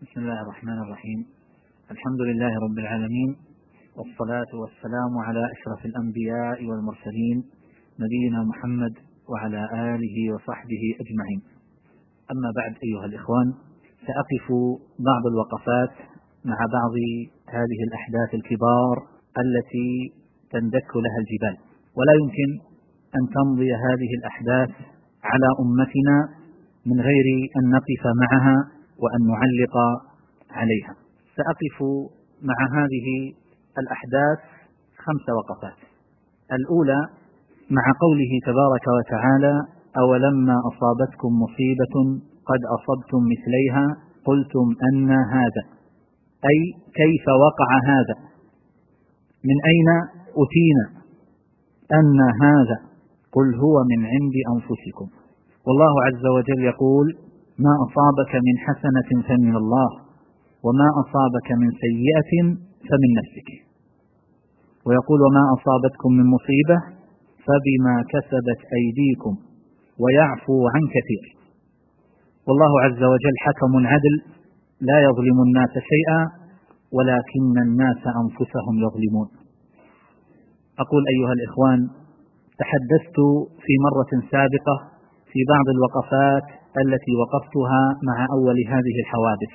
بسم الله الرحمن الرحيم. الحمد لله رب العالمين، والصلاة والسلام على أشرف الأنبياء والمرسلين نبينا محمد وعلى آله وصحبه أجمعين. أما بعد، أيها الإخوان، سأقف بعض الوقفات مع بعض هذه الأحداث الكبار التي تندك لها الجبال، ولا يمكن أن تمضي هذه الأحداث على أمتنا من غير أن نقف معها وأن نعلق عليها. سأقف مع هذه الأحداث 5 وقفات. الأولى مع قوله تبارك وتعالى: أولما أصابتكم مصيبة قد أصبتم مثليها قلتم أن هذا، أي كيف وقع هذا، من أين أتينا أن هذا، قل هو من عند أنفسكم. والله عز وجل يقول: ما أصابك من حسنة فمن الله، وما أصابك من سيئة فمن نفسك. ويقول: وما أصابتكم من مصيبة فبما كسبت أيديكم ويعفو عن كثير. والله عز وجل حكم عدل لا يظلم الناس شيئا، ولكن الناس أنفسهم يظلمون. أقول أيها الإخوان، تحدثت في مرة سابقة في بعض الوقفات التي وقفتها مع أول هذه الحوادث،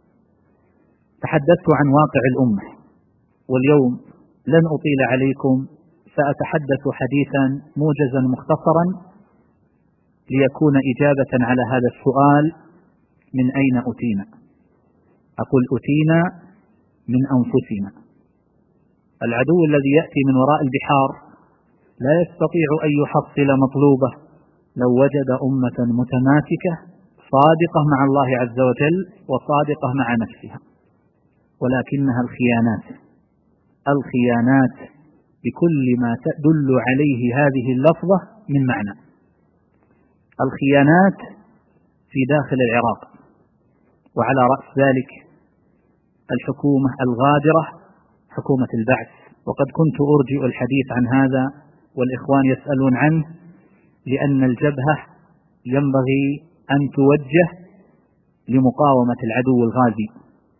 تحدثت عن واقع الأمة، واليوم لن أطيل عليكم، سأتحدث حديثا موجزا مختصرا ليكون إجابة على هذا السؤال: من أين أتينا؟ أقول: أتينا من أنفسنا. العدو الذي يأتي من وراء البحار لا يستطيع أن يحصل مطلوبه لو وجد أمة متماسكة صادقة مع الله عز وجل وصادقة مع نفسها، ولكنها الخيانات بكل ما تدل عليه هذه اللفظة من معنى. الخيانات في داخل العراق، وعلى رأس ذلك الحكومة الغادرة، حكومة البعث. وقد كنت أرجئ الحديث عن هذا والإخوان يسألون عنه، لأن الجبهة ينبغي أن توجه لمقاومة العدو الغازي،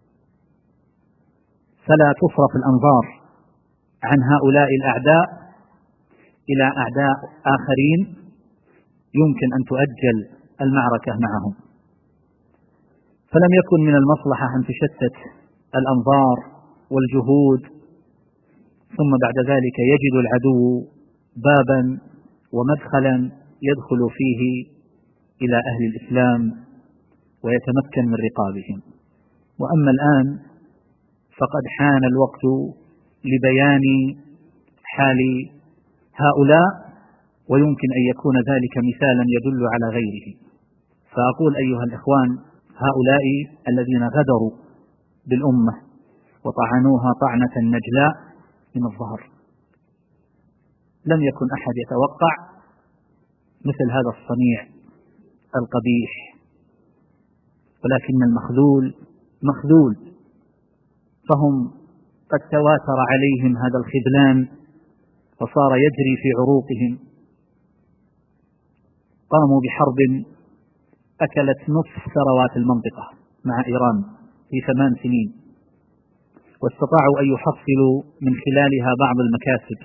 فلا تصرف الأنظار عن هؤلاء الأعداء إلى أعداء آخرين يمكن أن تؤجل المعركة معهم. فلم يكن من المصلحة أن تشتت الأنظار والجهود، ثم بعد ذلك يجد العدو بابا ومدخلا يدخل فيه إلى أهل الإسلام ويتمكن من رقابهم. وأما الآن فقد حان الوقت لبيان حال هؤلاء، ويمكن أن يكون ذلك مثالا يدل على غيره. فأقول أيها الإخوان، هؤلاء الذين غدروا بالأمة وطعنوها طعنة نجلاء من الظهر، لم يكن أحد يتوقع مثل هذا الصنيع القبيح، ولكن المخذول مخذول، فهم قد تواتر عليهم هذا الخذلان وصار يجري في عروقهم. قاموا بحرب أكلت نصف ثروات المنطقة مع إيران في 8 سنين، واستطاعوا أن يحصلوا من خلالها بعض المكاسب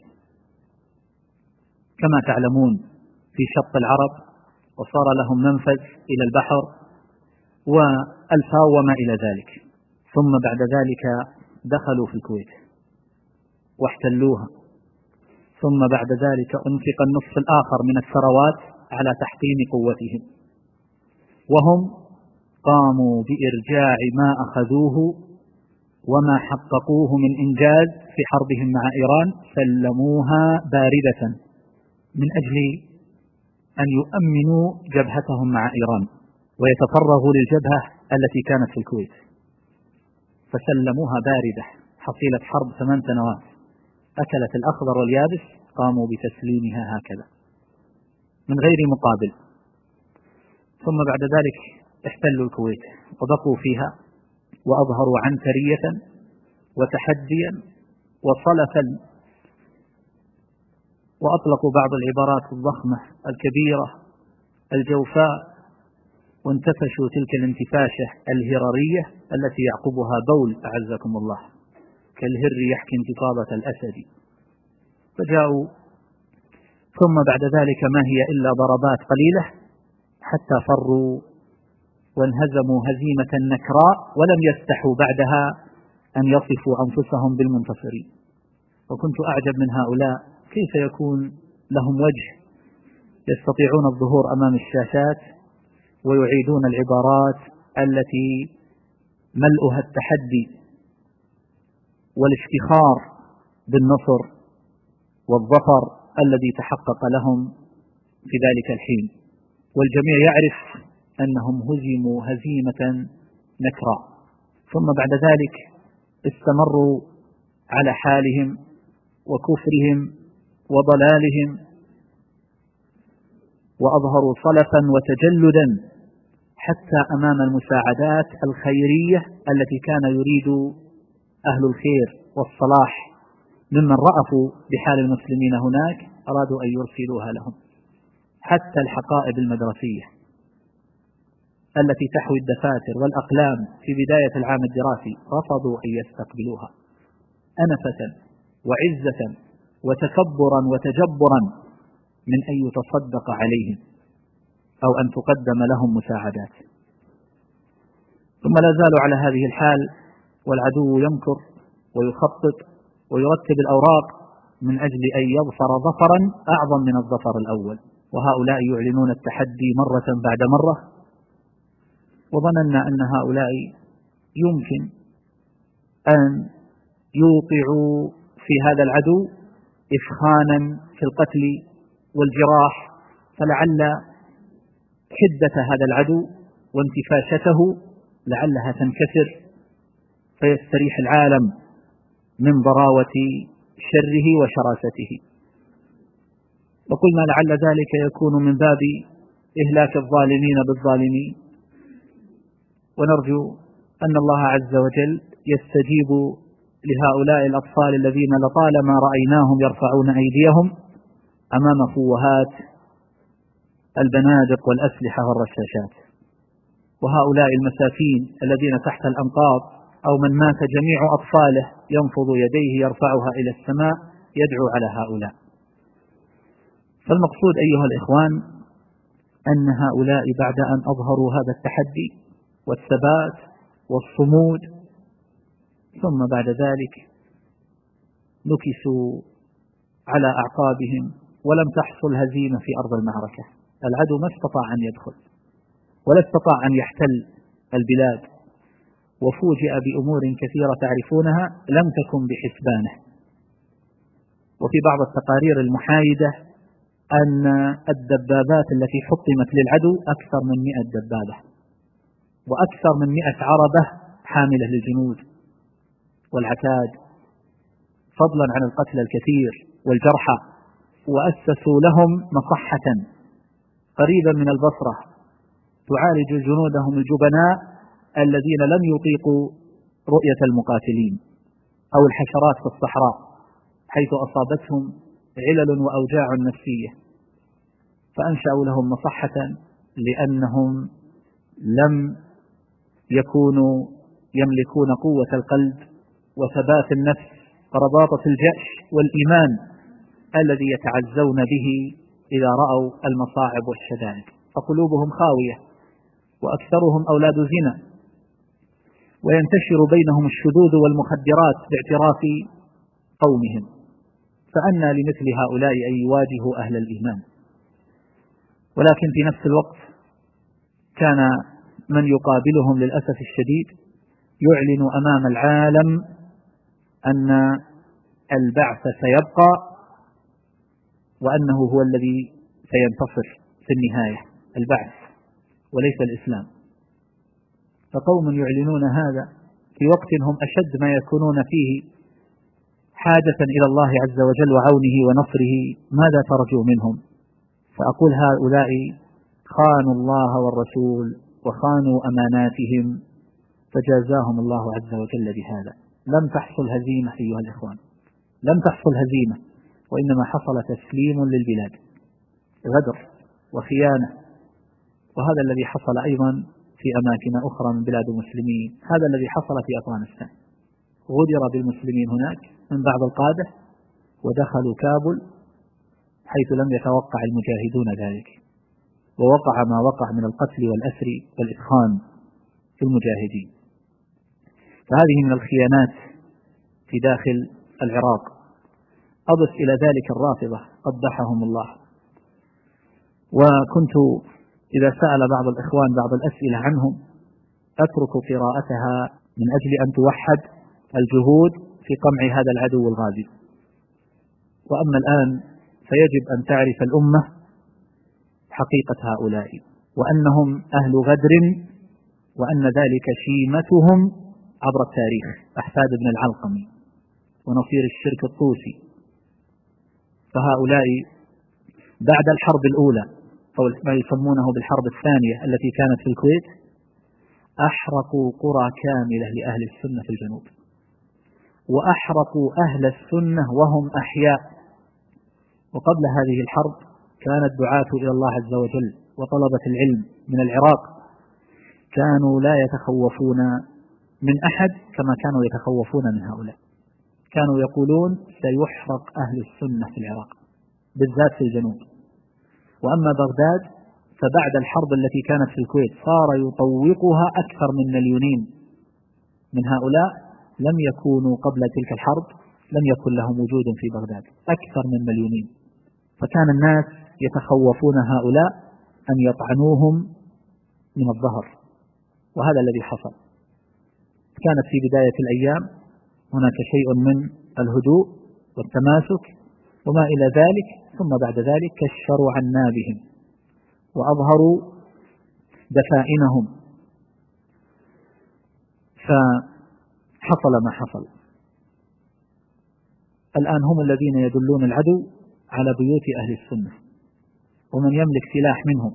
كما تعلمون في شط العرب، وصار لهم منفذ إلى البحر والفاو وما إلى ذلك. ثم بعد ذلك دخلوا في الكويت واحتلوها، ثم بعد ذلك أنفق النصف الآخر من الثروات على تحطيم قوتهم، وهم قاموا بإرجاع ما أخذوه وما حققوه من إنجاز في حربهم مع إيران، سلموها باردة من أجل أن يؤمنوا جبهتهم مع إيران ويتفرغوا للجبهة التي كانت في الكويت، فسلموها باردة. حصيلة حرب 8 سنوات أكلت الأخضر واليابس، قاموا بتسليمها هكذا من غير مقابل. ثم بعد ذلك احتلوا الكويت وبقوا فيها، وأظهروا عنترية وتحديا وصلفا، وأطلقوا بعض العبارات الضخمة الكبيرة الجوفاء، وانتفشوا تلك الانتفاشة الهرارية التي يعقبها بول أعزكم الله، كالهر يحكي انتفاضة الأسد. فجاءوا ثم بعد ذلك ما هي إلا ضربات قليلة حتى فروا وانهزموا هزيمة نكراء، ولم يستحوا بعدها أن يصفوا أنفسهم بالمنتصرين. وكنت أعجب من هؤلاء كيف يكون لهم وجه يستطيعون الظهور أمام الشاشات ويعيدون العبارات التي ملؤها التحدي والافتخار بالنصر والظفر الذي تحقق لهم في ذلك الحين، والجميع يعرف أنهم هزموا هزيمة نكراء. ثم بعد ذلك استمروا على حالهم وكفرهم وضلالهم، وأظهروا صلفا وتجلدا حتى أمام المساعدات الخيرية التي كان يريد أهل الخير والصلاح ممن رأفوا بحال المسلمين هناك، أرادوا أن يرسلوها لهم. حتى الحقائب المدرسية التي تحوي الدفاتر والأقلام في بداية العام الدراسي رفضوا أن يستقبلوها أنفة وعزة وتكبرا وتجبرا من أن يتصدق عليهم أو أن تقدم لهم مساعدات. ثم لا زالوا على هذه الحال، والعدو يمكر ويخطط ويرتب الأوراق من أجل أن يظفر ظفرا أعظم من الظفر الأول، وهؤلاء يعلنون التحدي مرة بعد مرة. وظننا أن هؤلاء يمكن أن يوقعوا في هذا العدو إفخانا في القتل والجراح، فلعل حدة هذا العدو وانتفاشته لعلها تنكسر فيستريح العالم من ضراوة شره وشراسته. وقلنا لعل ذلك يكون من باب إهلاك الظالمين بالظالمين، ونرجو أن الله عز وجل يستجيب لهؤلاء الأطفال الذين لطالما رأيناهم يرفعون أيديهم أمام فوهات البنادق والأسلحة والرشاشات، وهؤلاء المساكين الذين تحت الأنقاض أو من مات جميع أطفاله ينفض يديه يرفعها إلى السماء يدعو على هؤلاء. فالمقصود أيها الإخوان أن هؤلاء بعد أن أظهروا هذا التحدي والثبات والصمود، ثم بعد ذلك نكسوا على أعقابهم ولم تحصل هزيمة في أرض المعركة. العدو ما استطاع أن يدخل ولا استطاع أن يحتل البلاد، وفوجئ بأمور كثيرة تعرفونها لم تكن بحسبانه. وفي بعض التقارير المحايدة أن الدبابات التي حطمت للعدو أكثر من 100 دبابة وأكثر من 100 عربة حاملة للجنود والعتاد، فضلا عن القتل الكثير والجرحى. وأسسوا لهم مصحة قريبا من البصرة تعالج جنودهم الجبناء الذين لم يطيقوا رؤية المقاتلين أو الحشرات في الصحراء حيث أصابتهم علل وأوجاع نفسية، فأنشأوا لهم مصحة لأنهم لم يكونوا يملكون قوة القلب وثبات النفس ورباطة الجأش والإيمان الذي يتعزون به إذا رأوا المصاعب والشدائد، فقلوبهم خاوية وأكثرهم أولاد زنا، وينتشر بينهم الشذوذ والمخدرات باعتراف قومهم، فأنى لمثل هؤلاء أن يواجهوا أهل الإيمان. ولكن في نفس الوقت كان من يقابلهم للأسف الشديد يعلن أمام العالم أن البعث سيبقى وأنه هو الذي سينتصر في النهاية، البعث وليس الإسلام. فقوم يعلنون هذا في وقت هم أشد ما يكونون فيه حاجة إلى الله عز وجل وعونه ونصره، ماذا ترجو منهم؟ فأقول هؤلاء خانوا الله والرسول وخانوا أماناتهم، فجازاهم الله عز وجل بهذا. لم تحصل هزيمة أيها الإخوان، لم تحصل هزيمة، وإنما حصل تسليم للبلاد، غدر وخيانة. وهذا الذي حصل أيضا في أماكن أخرى من بلاد المسلمين. هذا الذي حصل في أفغانستان، غدر بالمسلمين هناك من بعض القادة ودخلوا كابول حيث لم يتوقع المجاهدون ذلك، ووقع ما وقع من القتل والأسر والإدخان في المجاهدين. فهذه من الخيانات في داخل العراق. أضف إلى ذلك الرافضة قبحهم الله. وكنت إذا سأل بعض الإخوان بعض الأسئلة عنهم أترك قراءتها من أجل أن توحد الجهود في قمع هذا العدو الغازي. وأما الآن فيجب أن تعرف الأمة حقيقة هؤلاء، وأنهم أهل غدر، وأن ذلك شيمتهم عبر التاريخ، أحفاد ابن العلقمي ونصير الشرك الطوسي. فهؤلاء بعد الحرب الأولى أو ما يسمونه بالحرب الثانية التي كانت في الكويت أحرقوا قرى كاملة لأهل السنة في الجنوب، وأحرقوا أهل السنة وهم أحياء. وقبل هذه الحرب كان الدعاة إلى الله عز وجل وطلبة العلم من العراق كانوا لا يتخوفون من أحد كما كانوا يتخوفون من هؤلاء. كانوا يقولون سيحرق أهل السنة في العراق بالذات في الجنوب. وأما بغداد فبعد الحرب التي كانت في الكويت صار يطوقها أكثر من 2,000,000 من هؤلاء لم يكونوا قبل تلك الحرب، لم يكن لهم وجود في بغداد، أكثر من 2,000,000. فكان الناس يتخوفون هؤلاء أن يطعنوهم من الظهر، وهذا الذي حصل. كانت في بداية الأيام هناك شيء من الهدوء والتماسك وما إلى ذلك، ثم بعد ذلك كشروا عن نابهم وأظهروا دفائنهم، فحصل ما حصل. الآن هم الذين يدلون العدو على بيوت أهل السنة ومن يملك سلاح منهم،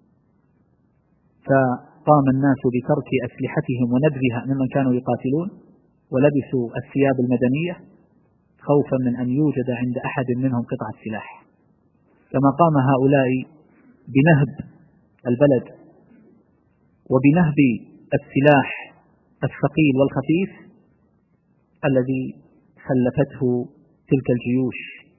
فقام الناس بترك أسلحتهم ونبذها ممن كانوا يقاتلون ولبسوا الثياب المدنية خوفا من أن يوجد عند أحد منهم قطعة سلاح. كما قام هؤلاء بنهب البلد وبنهب السلاح الثقيل والخفيف الذي خلفته تلك الجيوش.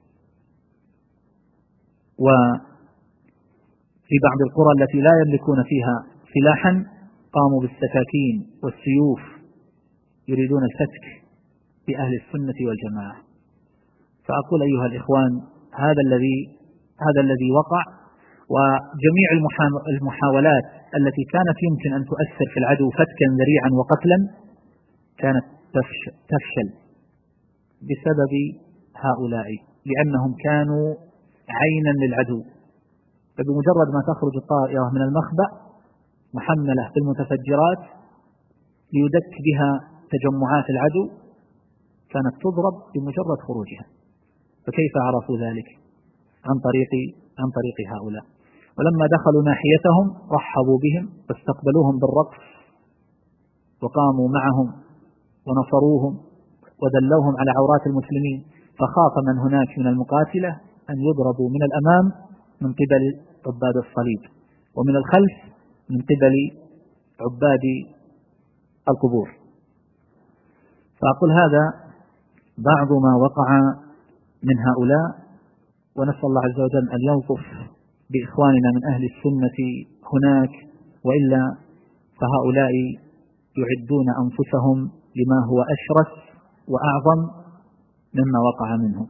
وفي بعض القرى التي لا يملكون فيها سلاحا قاموا بالسكاكين والسيوف يريدون الفتك بأهل السنة والجماعة. فأقول أيها الإخوان هذا الذي وقع، وجميع المحاولات التي كانت يمكن أن تؤثر في العدو فتكا ذريعا وقتلا كانت تفشل بسبب هؤلاء، لأنهم كانوا عينا للعدو. فبمجرد ما تخرج الطائرة من المخبأ محملة بالمتفجرات ليدك بها تجمعات العدو كانت تضرب بمجرد خروجها. فكيف عرفوا ذلك؟ عن طريق هؤلاء. ولما دخلوا ناحيتهم رحبوا بهم واستقبلوهم بالرقص وقاموا معهم ونصروهم ودلوهم على عورات المسلمين. فخاف من هناك من المقاتلة أن يضربوا من الأمام من قبل عباد الصليب، ومن الخلف من قبل عباد القبور. فأقول هذا بعض ما وقع من هؤلاء، ونسأل الله عز وجل أن يلطف بإخواننا من أهل السنة هناك، وإلا فهؤلاء يعدون أنفسهم لما هو أشرس وأعظم مما وقع منهم.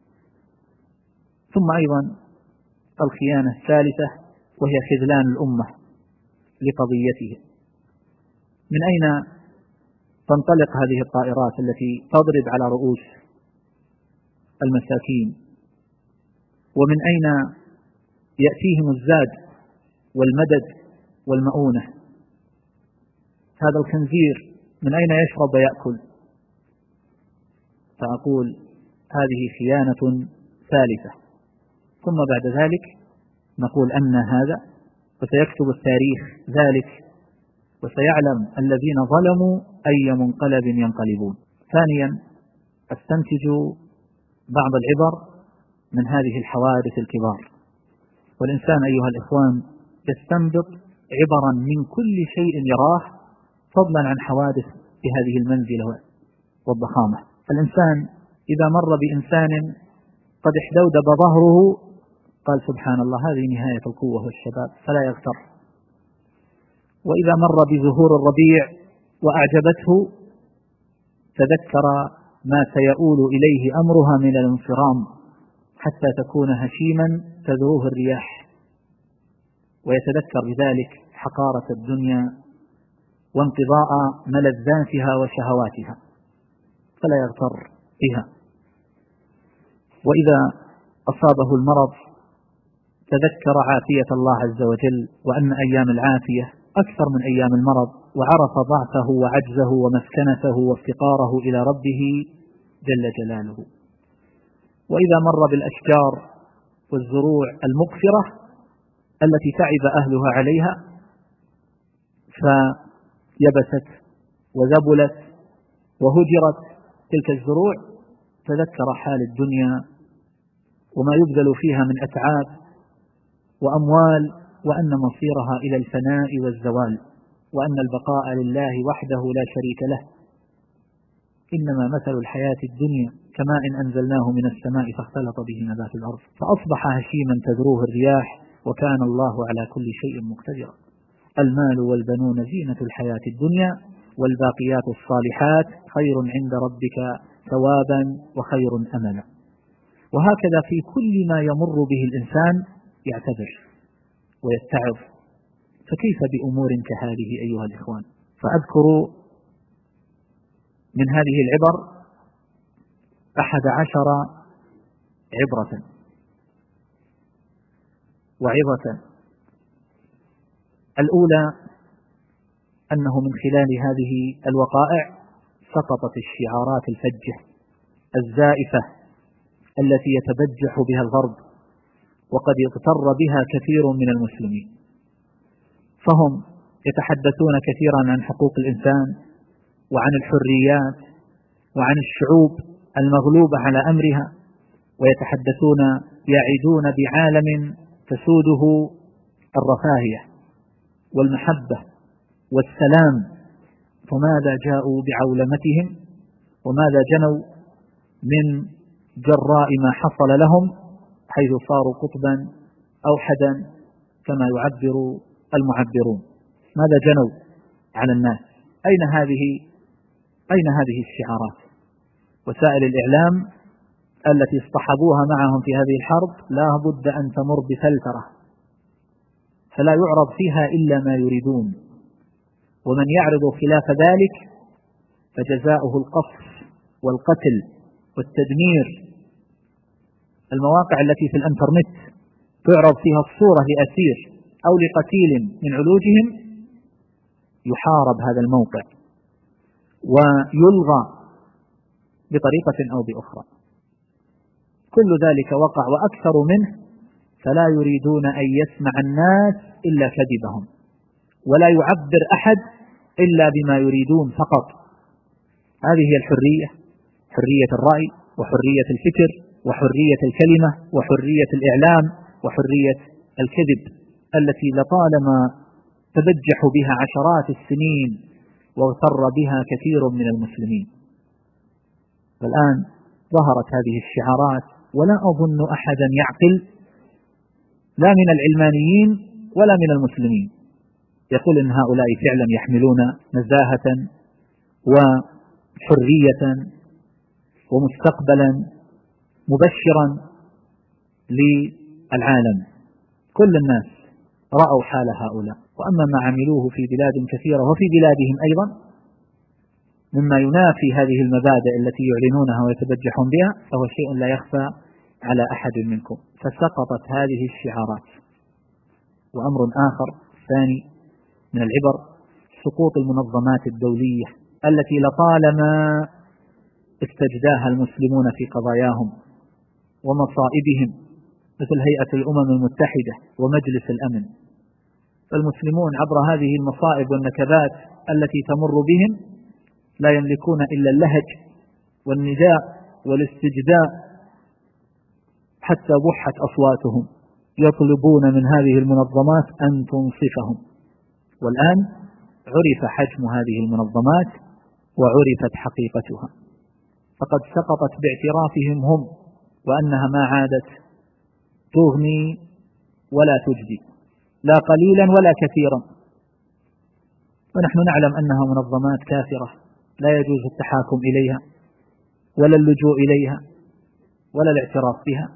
ثم أيضا الخيانة الثالثة وهي خذلان الأمة لقضيته. من أين تنطلق هذه الطائرات التي تضرب على رؤوس المساكين؟ ومن أين يأتيهم الزاد والمدد والمؤونة؟ هذا الخنزير من أين يشرب ويأكل؟ فأقول هذه خيانة ثالثة. ثم بعد ذلك نقول أن هذا، وسيكتب التاريخ ذلك، وسيعلم الذين ظلموا أي منقلب ينقلبون. ثانيا استنتج بعض العبر من هذه الحوادث الكبار. والإنسان أيها الإخوان يستنبط عبرا من كل شيء يراه، فضلا عن حوادث بهذه المنزلة والضخامة. فالإنسان إذا مر بإنسان قد احدودب ظهره قال سبحان الله هذه نهاية القوة والشباب فلا يغتر. وإذا مر بزهور الربيع وأعجبته تذكر ما سيؤول إليه أمرها من الانصرام حتى تكون هشيما تذروه الرياح، ويتذكر بذلك حقارة الدنيا وانقضاء ملذاتها وشهواتها فلا يغتر بها. وإذا أصابه المرض تذكر عافية الله عز وجل وأن أيام العافية أكثر من أيام المرض، وعرف ضعفه وعجزه ومسكنته وافتقاره إلى ربه جل جلاله. وإذا مر بالأشجار والزروع المقفرة التي تعب أهلها عليها فيبست وذبلت وهجرت تلك الزروع تذكر حال الدنيا وما يبذل فيها من أتعاب وأموال، وأن مصيرها إلى الفناء والزوال، وأن البقاء لله وحده لا شريك له. إنما مثل الحياة الدنيا كماء أنزلناه من السماء فاختلط به نبات الأرض فأصبح هشيما تذروه الرياح وكان الله على كل شيء مقتدرا. المال والبنون زينة الحياة الدنيا والباقيات الصالحات خير عند ربك ثوابا وخير أملا. وهكذا في كل ما يمر به الإنسان يعتبر ويتعظ، فكيف بأمور كهذه أيها الإخوان؟ فأذكر من هذه العبر 11 عبرة وعظة. الأولى أنه من خلال هذه الوقائع سقطت الشعارات الفجة الزائفة التي يتبجح بها الغرب وقد اغتر بها كثير من المسلمين، فهم يتحدثون كثيرا عن حقوق الإنسان وعن الحريات وعن الشعوب المغلوبة على أمرها، ويتحدثون يعدون بعالم تسوده الرفاهية والمحبة والسلام، فماذا جاءوا بعولمتهم وماذا جنوا من جراء ما حصل لهم حيث صاروا قطبا أوحدا كما يعبر المعبرون؟ ماذا جنوا على الناس؟ أين هذه الشعارات؟ وسائل الإعلام التي اصطحبوها معهم في هذه الحرب لا بد أن تمر بفلترة فلا يعرض فيها إلا ما يريدون، ومن يعرض خلاف ذلك فجزاؤه القصف والقتل والتدمير. المواقع التي في الانترنت تعرض فيها الصورة لأسير أو لقتيل من علوجهم يحارب هذا الموقع ويلغى بطريقة أو بأخرى. كل ذلك وقع وأكثر منه، فلا يريدون أن يسمع الناس إلا كذبهم، ولا يعبر أحد إلا بما يريدون فقط. هذه هي الحرية، حرية الرأي وحرية الفكر وحرية الكلمة وحرية الإعلام وحرية الكذب التي لطالما تبجح بها عشرات السنين واغتر بها كثير من المسلمين. والآن ظهرت هذه الشعارات، ولا أظن أحدا يعقل لا من العلمانيين ولا من المسلمين يقول إن هؤلاء فعلا يحملون نزاهة وحرية ومستقبلا مبشرا للعالم. كل الناس رأوا حال هؤلاء، وأما ما عملوه في بلاد كثيرة وفي بلادهم أيضا مما ينافي هذه المبادئ التي يعلنونها ويتبجحون بها فهو شيء لا يخفى على أحد منكم. فسقطت هذه الشعارات. وأمر آخر ثاني من العبر سقوط المنظمات الدولية التي لطالما استجداها المسلمون في قضاياهم ومصائبهم، مثل هيئة الأمم المتحدة ومجلس الأمن. فالمسلمون عبر هذه المصائب والنكبات التي تمر بهم لا يملكون إلا اللهج والنداء والاستجداء حتى بحت أصواتهم، يطلبون من هذه المنظمات أن تنصفهم والآن عرف حجم هذه المنظمات وعرفت حقيقتها، فقد سقطت باعترافهم هم، وأنها ما عادت تغني ولا تجدي، لا قليلا ولا كثيرا. ونحن نعلم أنها منظمات كافرة لا يجوز التحاكم إليها ولا اللجوء إليها ولا الاعتراف بها،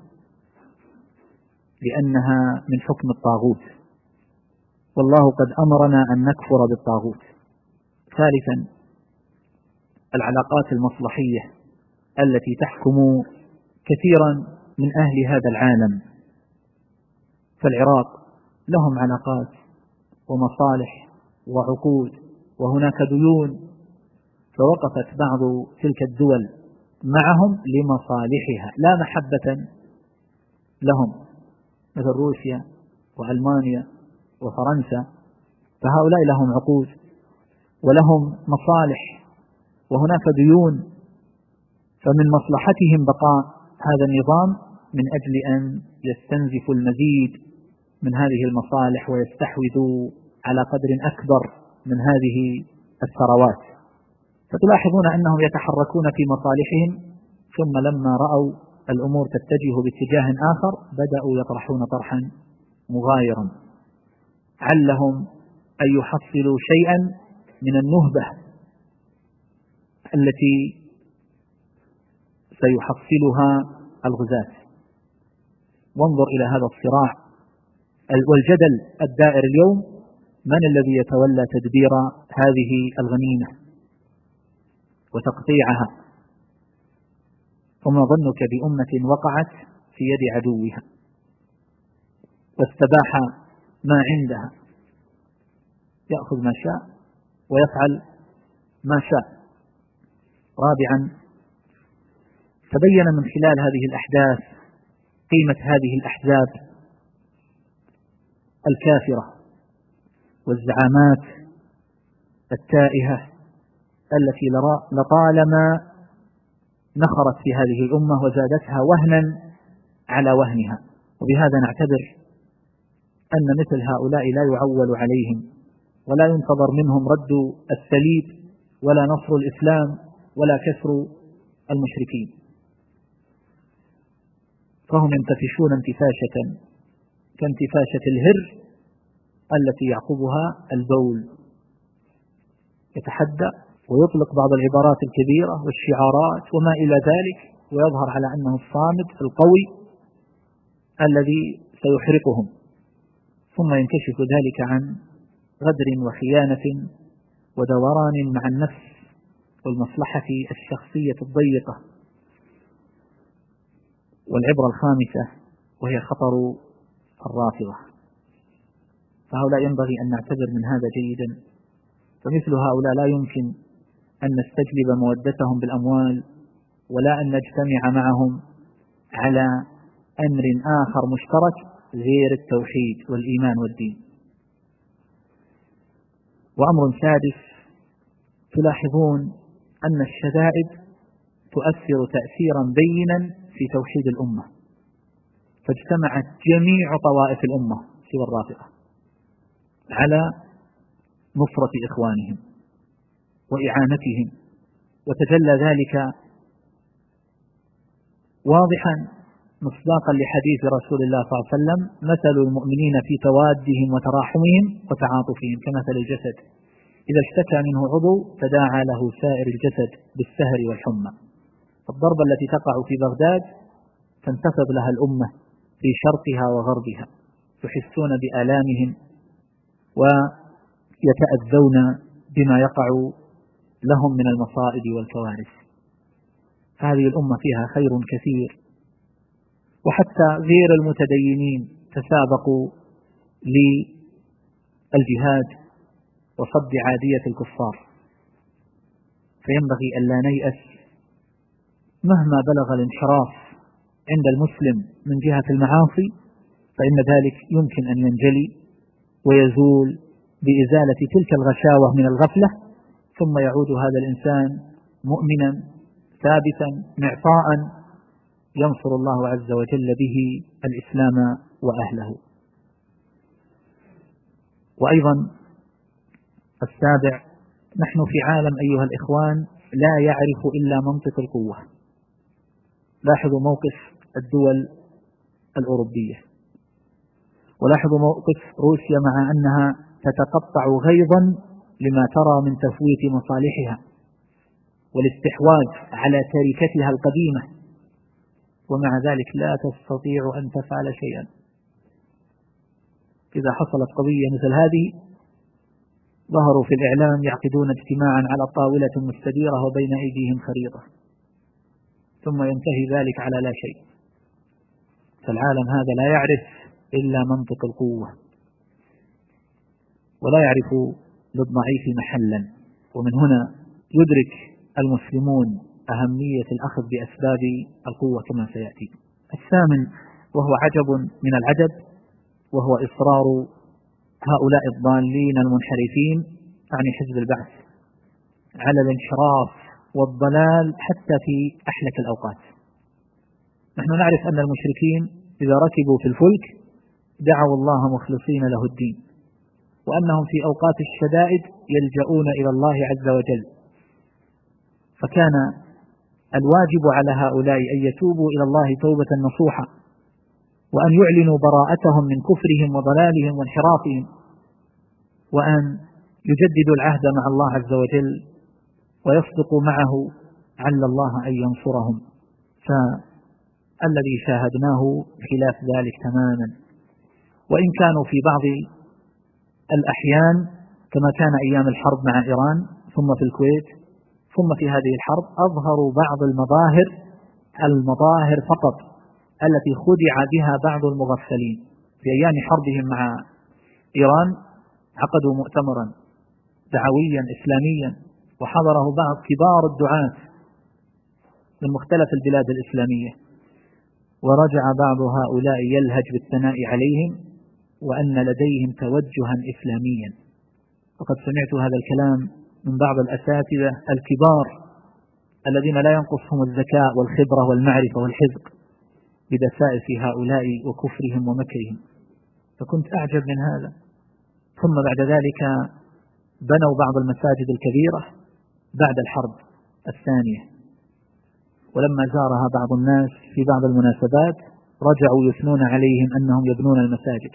لأنها من حكم الطاغوت، والله قد أمرنا أن نكفر بالطاغوت. ثالثا، العلاقات المصلحية التي تحكم كثيرا من أهل هذا العالم. فالعراق لهم علاقات ومصالح وعقود وهناك ديون، فوقفت بعض تلك الدول معهم لمصالحها لا محبة لهم، مثل روسيا وألمانيا وفرنسا، فهؤلاء لهم عقود ولهم مصالح وهناك ديون، فمن مصلحتهم بقاء هذا النظام من أجل أن يستنزفوا المزيد من هذه المصالح ويستحوذوا على قدر أكبر من هذه الثروات. فتلاحظون أنهم يتحركون في مصالحهم، ثم لما رأوا الأمور تتجه باتجاه آخر بدأوا يطرحون طرحا مغايرا، علهم أن يحصلوا شيئا من النهبة التي سيحصلها الغزاة. وانظر إلى هذا الصراع والجدل الدائر اليوم، من الذي يتولى تدبير هذه الغنيمة وتقطيعها؟ وما ظنك بأمة وقعت في يد عدوها واستباح ما عندها، يأخذ ما شاء ويفعل ما شاء. رابعا، تبين من خلال هذه الأحداث قيمة هذه الأحزاب الكافرة والزعامات التائهة التي لطالما نخرت في هذه الأمة وزادتها وهنا على وهنها. وبهذا نعتبر أن مثل هؤلاء لا يعول عليهم ولا ينتظر منهم رد السليب ولا نصر الإسلام ولا كسر المشركين، فهم ينتفشون انتفاشة كانتفاشة الهر التي يعقبها البول، يتحدى ويطلق بعض العبارات الكبيرة والشعارات وما إلى ذلك، ويظهر على أنه الصامد القوي الذي سيحرقهم، ثم ينكشف ذلك عن غدر وخيانة ودوران مع النفس والمصلحة الشخصية الضيقة. والعبرة الخامسة وهي خطر الرافضة، فهؤلاء ينبغي أن نعتبر من هذا جيدا، فمثل هؤلاء لا يمكن أن نستجلب مودتهم بالأموال ولا أن نجتمع معهم على أمر آخر مشترك غير التوحيد والإيمان والدين. وأمر سادس، تلاحظون أن الشدائد تؤثر تأثيرا بينا في توحيد الأمة، فاجتمعت جميع طوائف الأمة سوى الرافضة على نصرة إخوانهم وإعانتهم، وتجلى ذلك واضحا مصداقا لحديث رسول الله صلى الله عليه وسلم: مثل المؤمنين في توادهم وتراحمهم وتعاطفهم كمثل الجسد إذا اشتكى منه عضو تداعى له سائر الجسد بالسهر والحمى. الضربة التي تقع في بغداد تنتفض لها الأمة في شرقها وغربها، يحسون بآلامهم ويتأذون بما يقع لهم من المصائب والكوارث. هذه الأمة فيها خير كثير، وحتى غير المتدينين تسابقوا للجهاد وصد عادية الكفار، فينبغي أن لا نيأس مهما بلغ الانحراف عند المسلم من جهة المعاصي، فإن ذلك يمكن أن ينجلي ويزول بإزالة تلك الغشاوة من الغفلة، ثم يعود هذا الإنسان مؤمنا ثابتا معطاء ينصر الله عز وجل به الإسلام وأهله. وأيضا السابع، نحن في عالم أيها الإخوان لا يعرف إلا منطق القوة. لاحظوا موقف الدول الأوروبية، ولاحظوا موقف روسيا مع أنها تتقطع غيظا لما ترى من تفويت مصالحها والاستحواذ على تركتها القديمة، ومع ذلك لا تستطيع أن تفعل شيئا. إذا حصلت قضية مثل هذه ظهروا في الإعلام يعقدون اجتماعا على طاولة مستديرة وبين أيديهم خريطة، ثم ينتهي ذلك على لا شيء. فالعالم هذا لا يعرف إلا منطق القوة، ولا يعرف للضعيف محلا. ومن هنا يدرك المسلمون أهمية الأخذ بأسباب القوة كما سيأتي. الثامن، وهو عجب من العجب، وهو إصرار هؤلاء الضالين المنحرفين يعني حزب البعث على الانحراف والضلال حتى في أحلك الأوقات. نحن نعرف أن المشركين إذا ركبوا في الفلك دعوا الله مخلصين له الدين، وأنهم في أوقات الشدائد يلجؤون إلى الله عز وجل. فكان الواجب على هؤلاء أن يتوبوا إلى الله توبة نصوحة، وأن يعلنوا براءتهم من كفرهم وضلالهم وانحرافهم، وأن يجددوا العهد مع الله عز وجل ويصدقوا معه عل الله أن ينصرهم. فالذي شاهدناه خلاف ذلك تماما. وإن كانوا في بعض الأحيان كما كان أيام الحرب مع إيران ثم في الكويت ثم في هذه الحرب أظهروا بعض المظاهر فقط التي خدع بها بعض المغفلين. في أيام حربهم مع إيران عقدوا مؤتمرا دعويا إسلاميا وحضره بعض كبار الدعاة من مختلف البلاد الإسلامية، ورجع بعض هؤلاء يلهج بالثناء عليهم وأن لديهم توجها إسلاميا. وقد سمعت هذا الكلام من بعض الأساتذة الكبار الذين لا ينقصهم الذكاء والخبرة والمعرفة والحذق بدسائس هؤلاء وكفرهم ومكرهم، فكنت أعجب من هذا. ثم بعد ذلك بنوا بعض المساجد الكبيرة بعد الحرب الثانية، ولما زارها بعض الناس في بعض المناسبات رجعوا يثنون عليهم أنهم يبنون المساجد.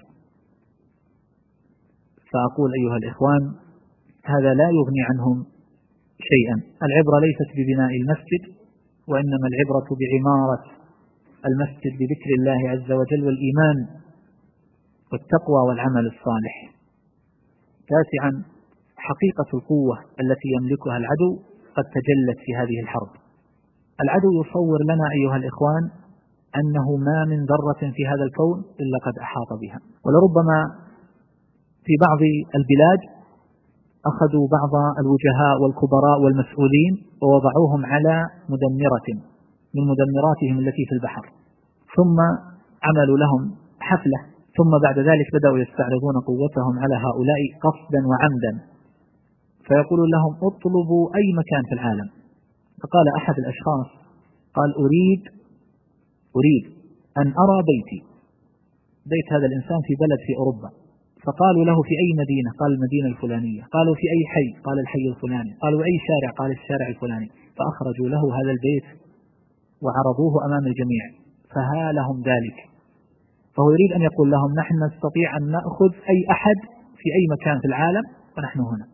فأقول أيها الإخوان هذا لا يغني عنهم شيئا. العبرة ليست ببناء المسجد، وإنما العبرة بعمارة المسجد بذكر الله عز وجل والإيمان والتقوى والعمل الصالح. تاسعا، حقيقة القوة التي يملكها العدو قد تجلت في هذه الحرب. العدو يصور لنا أيها الإخوان أنه ما من ذرة في هذا الكون إلا قد أحاط بها، ولربما في بعض البلاد أخذوا بعض الوجهاء والكبراء والمسؤولين ووضعوهم على مدمرة من مدمراتهم التي في البحر، ثم عملوا لهم حفلة، ثم بعد ذلك بدأوا يستعرضون قوتهم على هؤلاء قصدا وعمدا، فيقولون لهم اطلبوا أي مكان في العالم. فقال أحد الأشخاص قال أريد أن أرى بيت هذا الإنسان في بلد في أوروبا. فقالوا له في أي مدينة؟ قال المدينة الفلانية. قالوا في أي حي؟ قال الحي الفلاني. قالوا أي شارع؟ قال الشارع الفلاني. فأخرجوا له هذا البيت وعرضوه أمام الجميع، فها لهم ذلك. فهو يريد أن يقول لهم نحن نستطيع أن نأخذ أي أحد في أي مكان في العالم ونحن هنا،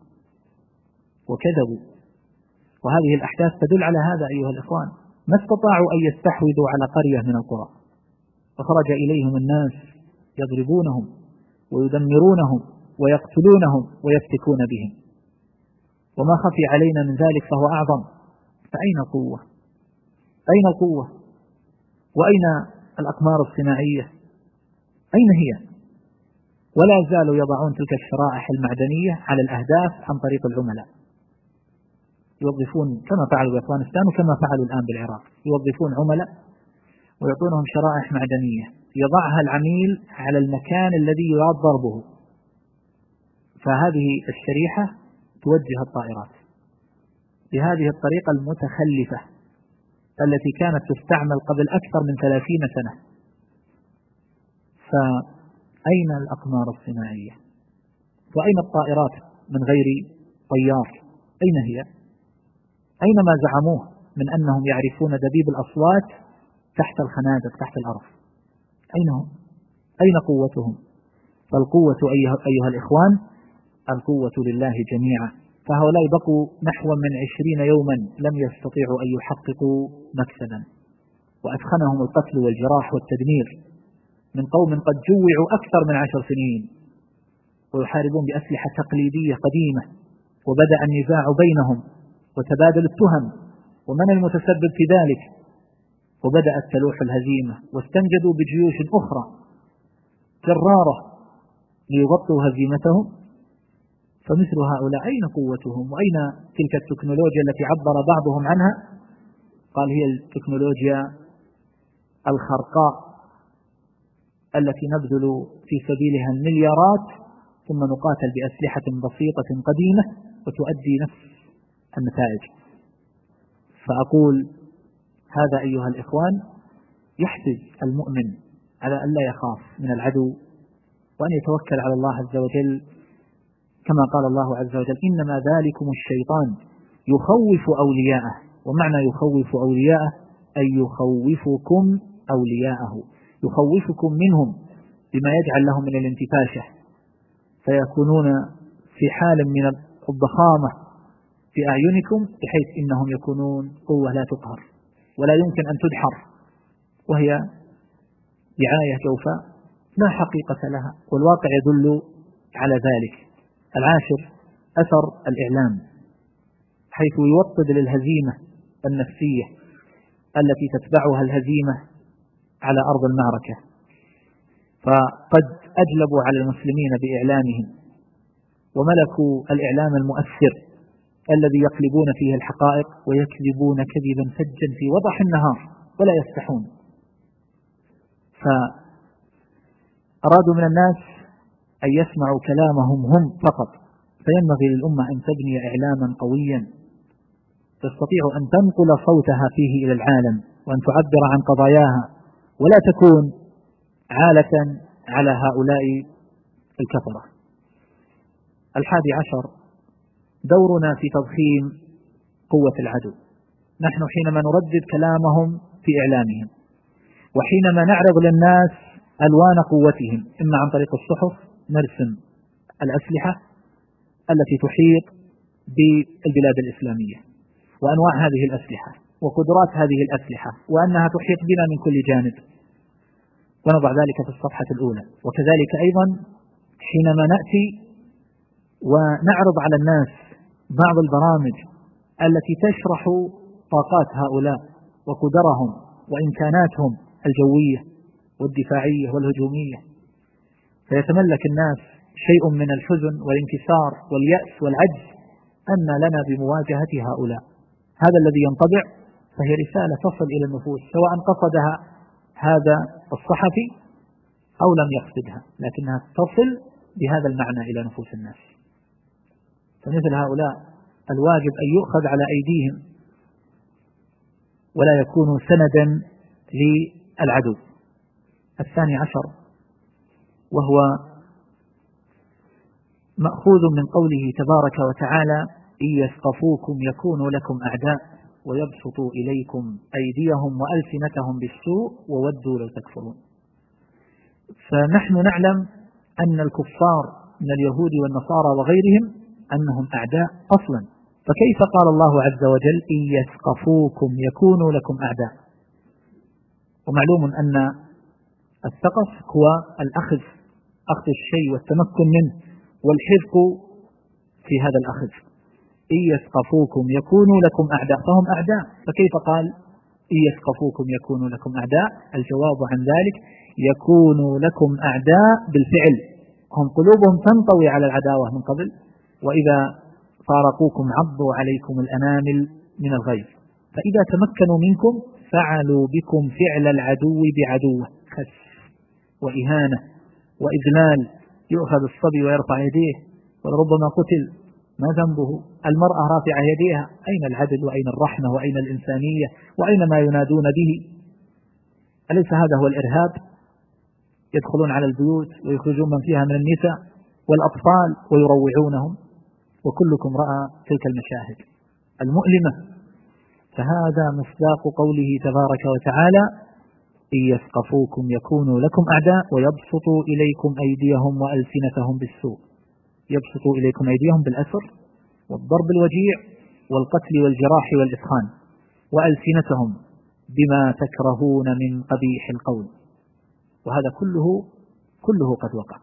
وكذبوا. وهذه الأحداث تدل على هذا أيها الإخوان. ما استطاعوا أن يستحوذوا على قرية من القرى، فخرج إليهم الناس يضربونهم ويدمرونهم ويقتلونهم ويفتكون بهم، وما خفي علينا من ذلك فهو أعظم. فأين القوة؟ أين القوة؟ وأين الأقمار الصناعية؟ أين هي؟ ولا زالوا يضعون تلك الشرائح المعدنية على الأهداف عن طريق العملاء، يوظفون كما فعلوا بأفغانستان وكما فعلوا الآن بالعراق، يوظفون عملاء ويعطونهم شرائح معدنية يضعها العميل على المكان الذي يراد ضربه، فهذه الشريحة توجه الطائرات بهذه الطريقة المتخلفة التي كانت تستعمل قبل أكثر من 30 سنة. فأين الأقمار الصناعية؟ وأين الطائرات من غير طيار، أين هي؟ أين ما زعموه من أنهم يعرفون دبيب الأصوات تحت الخنادق تحت الأرض؟ أين هم؟ أين قوتهم؟ فالقوة أيها الإخوان القوة لله جميعا. فهؤلاء بقوا نحو من 20 يوما لم يستطيعوا أن يحققوا مكسبا، وأدخنهم القتل والجراح والتدمير من قوم قد جوعوا أكثر من 10 سنين ويحاربون بأسلحة تقليدية قديمة، وبدأ النزاع بينهم وتبادل التهم ومن المتسبب في ذلك، وبدأت تلوح الهزيمة واستنجدوا بجيوش أخرى جرارة ليغطوا هزيمتهم. فمثل هؤلاء أين قوتهم وأين تلك التكنولوجيا التي عبر بعضهم عنها؟ قال هي التكنولوجيا الخرقاء التي نبذل في سبيلها المليارات ثم نقاتل بأسلحة بسيطة قديمة وتؤدي نفس النتائج. فأقول هذا أيها الإخوان يحتج المؤمن على أن لا يخاف من العدو وأن يتوكل على الله عز وجل، كما قال الله عز وجل إنما ذلكم الشيطان يخوف أولياءه. ومعنى يخوف أولياءه أي يخوفكم أولياءه، يخوفكم منهم بما يجعل لهم من الانتفاشة، فيكونون في حال من الضخامة في أعينكم بحيث إنهم يكونون قوة لا تقهر ولا يمكن أن تدحر، وهي دعاية جوفاء لا حقيقة لها، والواقع يدل على ذلك. العاشر أثر الإعلام، حيث يوطد للهزيمة النفسية التي تتبعها الهزيمة على أرض المعركة. فقد أجلبوا على المسلمين بإعلامهم وملكوا الإعلام المؤثر الذي يقلبون فيه الحقائق ويكذبون كذبا فجا في وضح النهار ولا يستحون. فأرادوا من الناس أن يسمعوا كلامهم هم فقط، فينبغي للأمة أن تبني إعلاما قويا تستطيع أن تنقل صوتها فيه إلى العالم وأن تعبر عن قضاياها ولا تكون عالة على هؤلاء الكفرة. 11 دورنا في تضخيم قوة العدو. نحن حينما نردد كلامهم في إعلامهم وحينما نعرض للناس ألوان قوتهم إما عن طريق الصحف نرسم الأسلحة التي تحيط بالبلاد الإسلامية وأنواع هذه الأسلحة وقدرات هذه الأسلحة وأنها تحيط بنا من كل جانب، ونضع ذلك في الصفحة الأولى. وكذلك أيضا حينما نأتي ونعرض على الناس بعض البرامج التي تشرح طاقات هؤلاء وقدرهم وإمكاناتهم الجوية والدفاعية والهجومية، فيتملك الناس شيء من الحزن والانكسار واليأس والعجز أن لنا بمواجهة هؤلاء. هذا الذي ينطبع، فهي رسالة تصل إلى النفوس سواء قصدها هذا الصحفي أو لم يقصدها، لكنها تصل بهذا المعنى إلى نفوس الناس. فمثل هؤلاء الواجب أن يؤخذ على أيديهم ولا يكونوا سندا للعدو. 12 وهو مأخوذ من قوله تبارك وتعالى إن يثقفوكم يكونوا لكم أعداء ويبسطوا إليكم أيديهم وألسنتهم بالسوء وودوا لو تكفرون. فنحن نعلم أن الكفار من اليهود والنصارى وغيرهم أنهم أعداء أصلا، فكيف قال الله عز وجل إن يثقفوكم يكونوا لكم أعداء؟ ومعلوم أن الثقف هو الأخذ الشيء والتمكن منه والحفظ في هذا الأخذ. إن يثقفوكم يكونوا لكم أعداء، فهم أعداء، فكيف قال إن يثقفوكم يكونوا لكم أعداء؟ الجواب عن ذلك يكونوا لكم أعداء بالفعل، هم قلوبهم تنطوي على العداوة من قبل، وإذا فارقوكم عضوا عليكم الأنامل من الغيظ، فإذا تمكنوا منكم فعلوا بكم فعل العدو بعدوه، خس وإهانة وإذلال، يؤخذ الصبي ويرفع يديه ولربما قتل، ما ذنبه؟ المرأة رافعة يديها، أين العدل وأين الرحمة وأين الإنسانية وأين ما ينادون به؟ أليس هذا هو الإرهاب؟ يدخلون على البيوت ويخرجون من فيها من النساء والأطفال ويروعونهم. وكلكم رأى تلك المشاهد المؤلمة. فهذا مصداق قوله تبارك وتعالى: إن يثقفوكم يكونوا لكم أعداء ويبسطوا إليكم أيديهم وألسنتهم بالسوء. يبسطوا إليكم أيديهم بالأسر والضرب الوجيع والقتل والجراح والإثخان، وألسنتهم بما تكرهون من قبيح القول. وهذا كله قد وقع.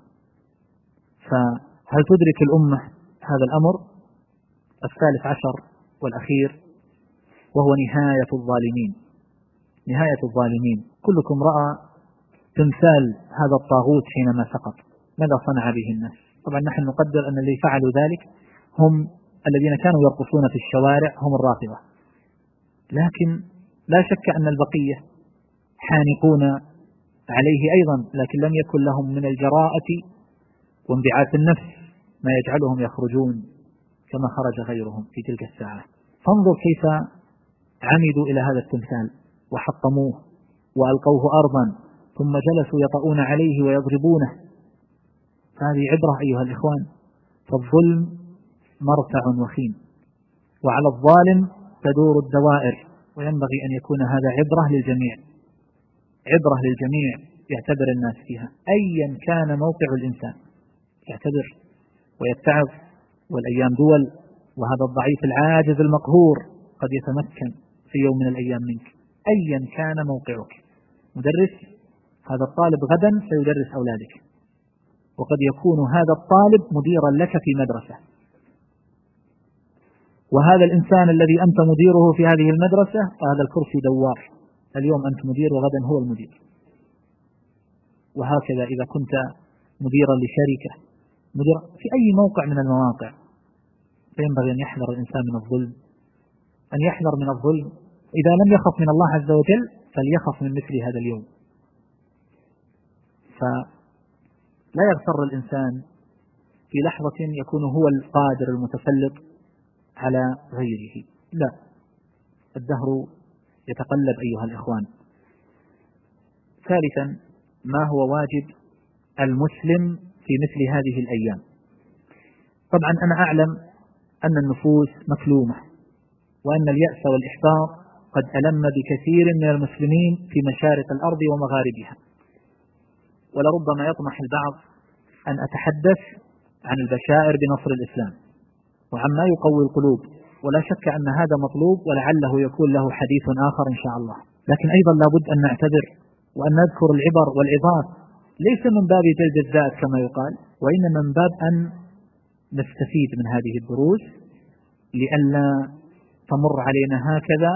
فهل تدرك الأمة هذا الأمر؟ الثالث عشر والأخير وهو نهاية الظالمين. نهاية الظالمين. كلكم رأى تمثال هذا الطاغوت حينما سقط، ماذا صنع به الناس؟ طبعا نحن نقدر أن الذي فعلوا ذلك هم الذين كانوا يرقصون في الشوارع، هم الرافضة، لكن لا شك أن البقية حانقون عليه أيضا، لكن لم يكن لهم من الجراءة وانبعاث النفس ما يجعلهم يخرجون كما خرج غيرهم في تلك الساعة. فانظر كيف عمدوا إلى هذا التمثال وحطموه وألقوه أرضا، ثم جلسوا يطؤون عليه ويضربونه. هذه عبرة أيها الإخوان. فالظلم مرتع وخيم، وعلى الظالم تدور الدوائر، وينبغي أن يكون هذا عبرة للجميع، عبرة للجميع يعتبر الناس فيها أيا كان موقع الإنسان، يعتبر ويتعظ. والأيام دول، وهذا الضعيف العاجز المقهور قد يتمكن في يوم من الأيام منك أيا كان موقعك. مدرس، هذا الطالب غدا سيدرس أولادك، وقد يكون هذا الطالب مديرا لك في مدرسة، وهذا الإنسان الذي أنت مديره في هذه المدرسة هذا الكرسي دوار، اليوم أنت مدير وغدا هو المدير. وهكذا إذا كنت مديرا لشركة، مدير في أي موقع من المواقع، فينبغي أن يحذر الإنسان من الظلم، أن يحذر من الظلم. إذا لم يخف من الله عز وجل فليخف من مثل هذا اليوم. فلا يغتر الإنسان في لحظة يكون هو القادر المتسلط على غيره، لا، الدهر يتقلب أيها الإخوان. ثالثا، ما هو واجب المسلم في مثل هذه الأيام؟ طبعا أنا أعلم أن النفوس مكلومة، وأن اليأس والإحباط قد ألم بكثير من المسلمين في مشارق الأرض ومغاربها، ولربما يطمح البعض أن أتحدث عن البشائر بنصر الإسلام وعما يقوي القلوب، ولا شك أن هذا مطلوب، ولعله يكون له حديث آخر إن شاء الله. لكن أيضا لابد أن نعتبر وأن نذكر العبر والعظات، ليس من باب جلد الذات كما يقال، وإنما من باب أن نستفيد من هذه الدروس لئلا تمر علينا هكذا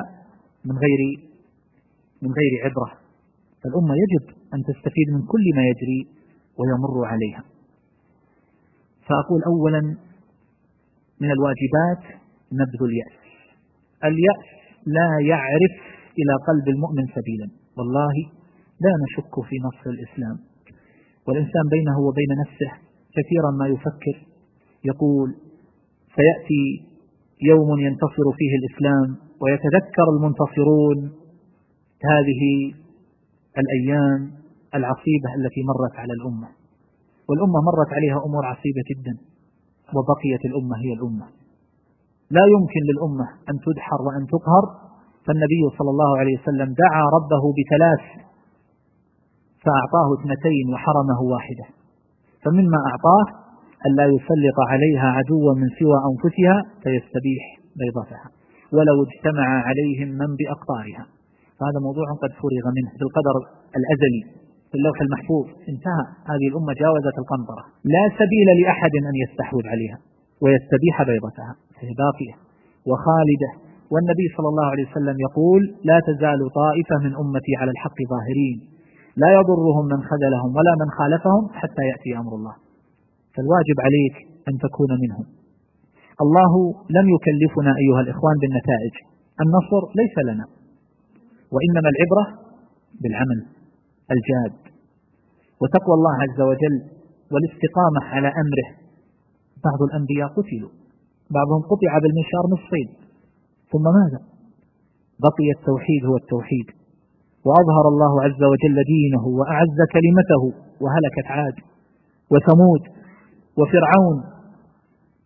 من غير عبرة. فالأمة يجب أن تستفيد من كل ما يجري ويمر عليها. فأقول أولا من الواجبات نبذ اليأس. اليأس لا يعرف إلى قلب المؤمن سبيلا، والله لا نشك في نصر الإسلام، والإنسان بينه وبين نفسه كثيرا ما يفكر، يقول سيأتي يوم ينتصر فيه الإسلام، ويتذكر المنتصرون هذه الأيام العصيبة التي مرت على الأمة، والأمة مرت عليها أمور عصيبة جدا، وبقيت الأمة هي الأمة. لا يمكن للأمة أن تدحر وأن تقهر، فالنبي صلى الله عليه وسلم دعا ربه بثلاث فأعطاه 2 وحرمه 1. فمما أعطاه أن لا يسلط عليها عدوا من سوى أنفسها فيستبيح بيضتها ولو اجتمع عليهم من بأقطارها. فهذا موضوع قد فرغ منه بالقدر الأزلي في اللوح المحفوظ، انتهى. هذه الأمة جاوزت القنطرة، لا سبيل لأحد أن يستحوذ عليها ويستبيح بيضتها، فهي باقية وخالدة. والنبي صلى الله عليه وسلم يقول لا تزال طائفة من أمتي على الحق ظاهرين لا يضرهم من خذلهم ولا من خالفهم حتى يأتي أمر الله. فالواجب عليك أن تكون منهم. الله لم يكلفنا أيها الإخوان بالنتائج، النصر ليس لنا، وإنما العبرة بالعمل الجاد وتقوى الله عز وجل والاستقامة على أمره. بعض الأنبياء قتلوا، بعضهم قطع بالمنشار نصفين، ثم ماذا؟ بقي التوحيد هو التوحيد، وأظهر الله عز وجل دينه وأعز كلمته، وهلكت عاد وثمود وفرعون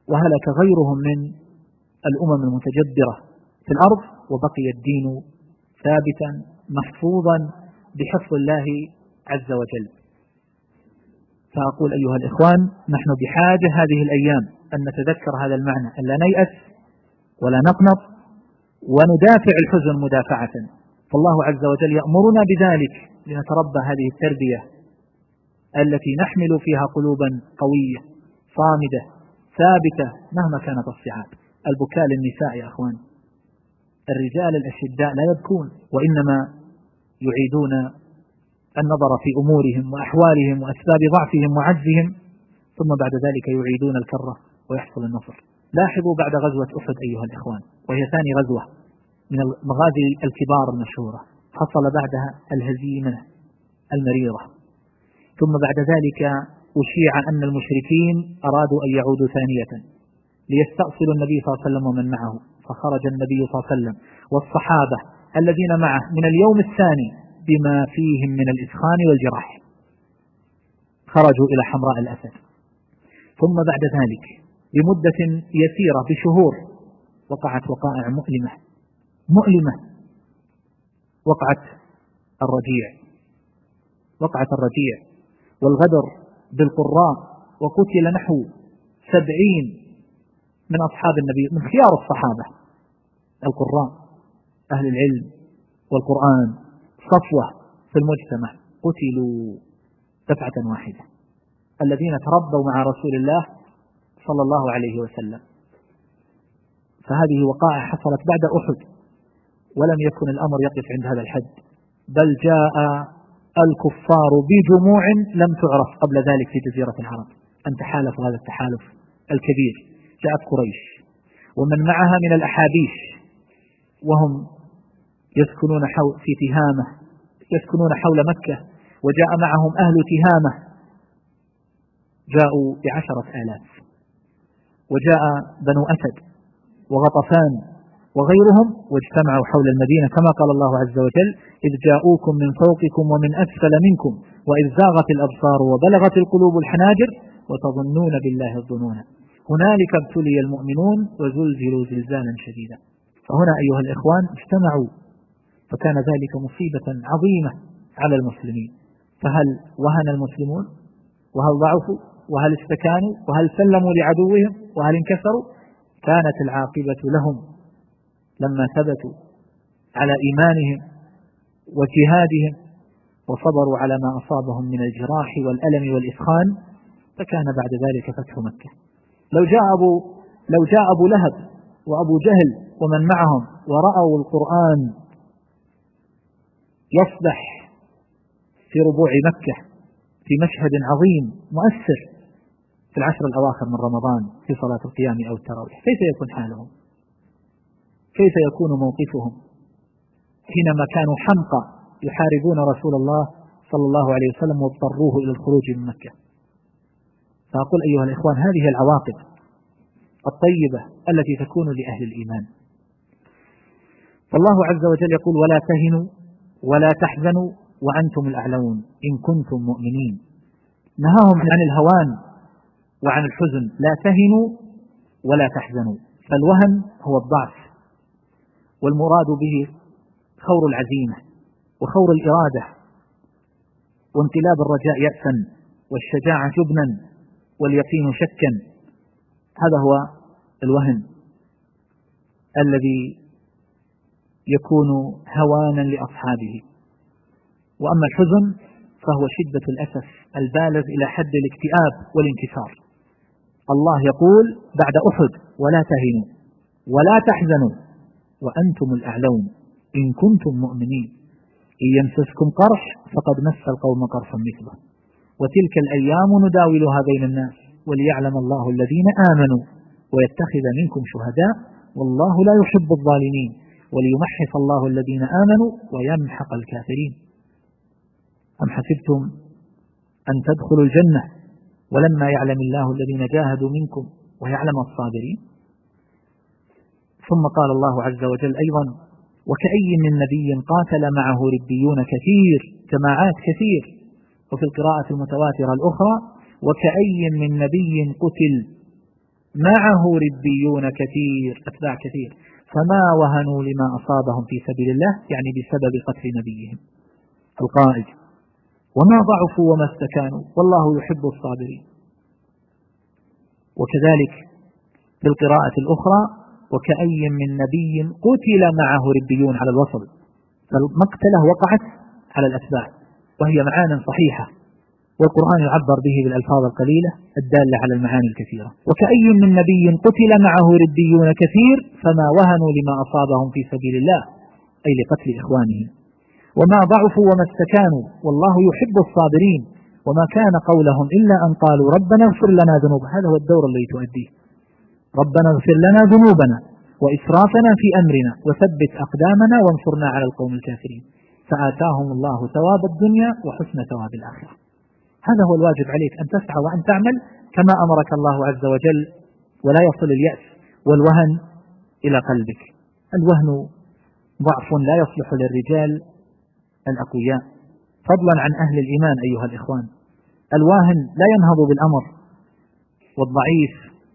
وهلك غيرهم من الأمم المتجبرة في الأرض، وبقي الدين ثابتا محفوظا بحفظ الله عز وجل. فأقول أيها الإخوان، نحن بحاجة هذه الأيام أن نتذكر هذا المعنى، أن لا نيأس ولا نقنط، وندافع الحزن مدافعة. فالله عز وجل يأمرنا بذلك لنتربى هذه التربية التي نحمل فيها قلوبا قوية صامدة ثابتة مهما كانت الصعاب. البكاء للنساء يا أخوان، الرجال الأشداء لا يبكون، وإنما يعيدون النظر في أمورهم وأحوالهم وأسباب ضعفهم وعجزهم، ثم بعد ذلك يعيدون الكرة ويحصل النصر. لاحظوا بعد غزوة أحد أيها الإخوان، وهي ثاني غزوة من المغازي الكبار المشهورة، حصل بعدها الهزيمة المريرة، ثم بعد ذلك أشيع أن المشركين أرادوا أن يعودوا ثانية ليستأصلوا النبي صلى الله عليه وسلم ومن معه، فخرج النبي صلى الله عليه وسلم والصحابة الذين معه من اليوم الثاني بما فيهم من الإسخان والجراح، خرجوا إلى حمراء الأسد. ثم بعد ذلك بمدة يسيرة بشهور وقعت وقائع مؤلمة. وقعت الرجيع والغدر بالقراء، وقتل نحو 70 من أصحاب النبي من خيار الصحابة القراء أهل العلم والقرآن، صفوة في المجتمع، قتلوا دفعة واحدة، الذين تربوا مع رسول الله صلى الله عليه وسلم. فهذه وقائع حصلت بعد أحد، ولم يكن الأمر يقف عند هذا الحد، بل جاء الكفار بجموع لم تعرف قبل ذلك في جزيرة العرب أن تحالفوا هذا التحالف الكبير. جاءت قريش ومن معها من الأحابيش، وهم يسكنون حول مكة، وجاء معهم أهل تهامة، جاءوا ب10,000، وجاء بنو أسد وغطفان وغيرهم، واجتمعوا حول المدينة كما قال الله عز وجل: إذ جاءوكم من فوقكم ومن أسفل منكم وإذ زاغت الأبصار وبلغت القلوب الحناجر وتظنون بالله الظنون هنالك ابتلي المؤمنون وزلزلوا زلزالا شديدا. فهنا أيها الإخوان اجتمعوا، فكان ذلك مصيبة عظيمة على المسلمين. فهل وهن المسلمون؟ وهل ضعفوا؟ وهل استكانوا؟ وهل سلموا لعدوهم؟ وهل انكسروا؟ كانت العاقبة لهم لما ثبتوا على إيمانهم وجهادهم وصبروا على ما أصابهم من الجراح والألم والإسخان، فكان بعد ذلك فتح مكة. لو جاء أبو لهب وأبو جهل ومن معهم ورأوا القرآن يصدح في ربوع مكة في مشهد عظيم مؤثر في العشر الأواخر من رمضان في صلاة القيام أو التراويح، كيف يكون حالهم؟ كيف يكون موقفهم حينما كانوا حمقى يحاربون رسول الله صلى الله عليه وسلم واضطروه إلى الخروج من مكة؟ فأقول أيها الإخوان، هذه العواقب الطيبة التي تكون لأهل الإيمان. فالله عز وجل يقول: ولا تهنوا ولا تحزنوا وأنتم الأعلون إن كنتم مؤمنين. نهاهم عن الهوان وعن الحزن، لا تهنوا ولا تحزنوا. فالوهن هو الضعف، والمراد به خور العزيمة وخور الإرادة وانقلاب الرجاء يأسا والشجاعة جبنا واليقين شكا. هذا هو الوهن الذي يكون هوانا لأصحابه. وأما الحزن فهو شدة الأسف البالغ إلى حد الاكتئاب والانكسار. الله يقول بعد أحد: ولا تهنوا ولا تحزنوا وأنتم الأعلون إن كنتم مؤمنين إن يمسسكم قرح فقد مس القوم قرح مثله وتلك الأيام نداولها بين الناس وليعلم الله الذين آمنوا ويتخذ منكم شهداء والله لا يحب الظالمين وليمحص الله الذين آمنوا ويمحق الكافرين. أم حسبتم أن تدخلوا الجنة ولما يعلم الله الذين جاهدوا منكم ويعلم الصابرين. ثم قال الله عز وجل أيضا: وكأي من نبي قاتل معه ربيون كثير، جماعات كثير. وفي القراءة المتواترة الأخرى: وكأي من نبي قتل معه ربيون كثير، أتباع كثير، فما وهنوا لما أصابهم في سبيل الله، يعني بسبب قتل نبيهم القائد، وما ضعفوا وما استكانوا والله يحب الصابرين. وكذلك في القراءة الأخرى: وكأي من نبي قتل معه ربيون، على الوصل، فالمقتلة وقعت على الأتباع، وهي معاني صحيحة، والقرآن يعبر به بالألفاظ القليلة الدالة على المعاني الكثيرة. وكأي من نبي قتل معه ربيون كثير فما وهنوا لما أصابهم في سبيل الله، أي لقتل إخوانهم، وما ضعفوا وما استكانوا والله يحب الصابرين، وما كان قولهم إلا أن قالوا ربنا اغفر لنا ذنوبنا. هذا هو الدور الذي تؤديه: ربنا اغفر لنا ذنوبنا وإسرافنا في أمرنا وثبت أقدامنا وانصرنا على القوم الكافرين، فآتاهم الله ثواب الدنيا وحسن ثواب الآخرة. هذا هو الواجب عليك، أن تسعى وأن تعمل كما أمرك الله عز وجل، ولا يصل اليأس والوهن إلى قلبك. الوهن ضعف لا يصلح للرجال الأقوياء، فضلا عن أهل الإيمان. أيها الإخوان، الواهن لا ينهض بالأمر، والضعيف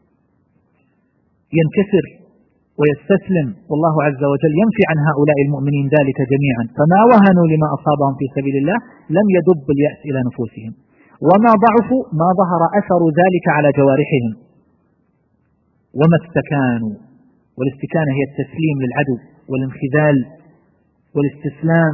ينكسر ويستسلم، والله عز وجل ينفي عن هؤلاء المؤمنين ذلك جميعا. فما وهنوا لما أصابهم في سبيل الله لم يدب اليأس إلى نفوسهم، وما ضعفوا ما ظهر أثر ذلك على جوارحهم، وما استكانوا. والاستكانة هي التسليم للعدو والانخذال والاستسلام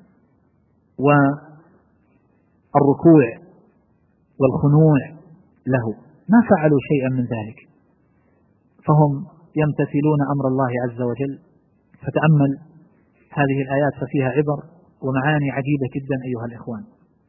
والركوع والخنوع له، ما فعلوا شيئا من ذلك، فهم يمتثلون أمر الله عز وجل. فتأمل هذه الآيات ففيها عبر ومعاني عجيبة جدا أيها الإخوان.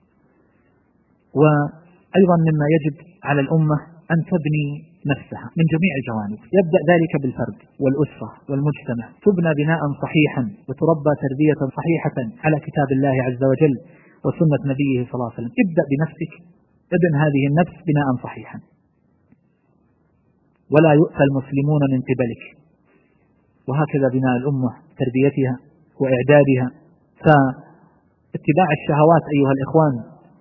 وأيضا مما يجب على الأمة أن تبني نفسها من جميع الجوانب، يبدأ ذلك بالفرد والأسرة والمجتمع، تبنى بناء صحيحا وتربى تربية صحيحة على كتاب الله عز وجل وسنة نبيه صلى الله عليه وسلم. ابدأ بنفسك، ابن هذه النفس بناء صحيحا، ولا يؤتى المسلمون من قبلك. وهكذا بناء الأمة، تربيتها وإعدادها. فاتباع الشهوات أيها الإخوان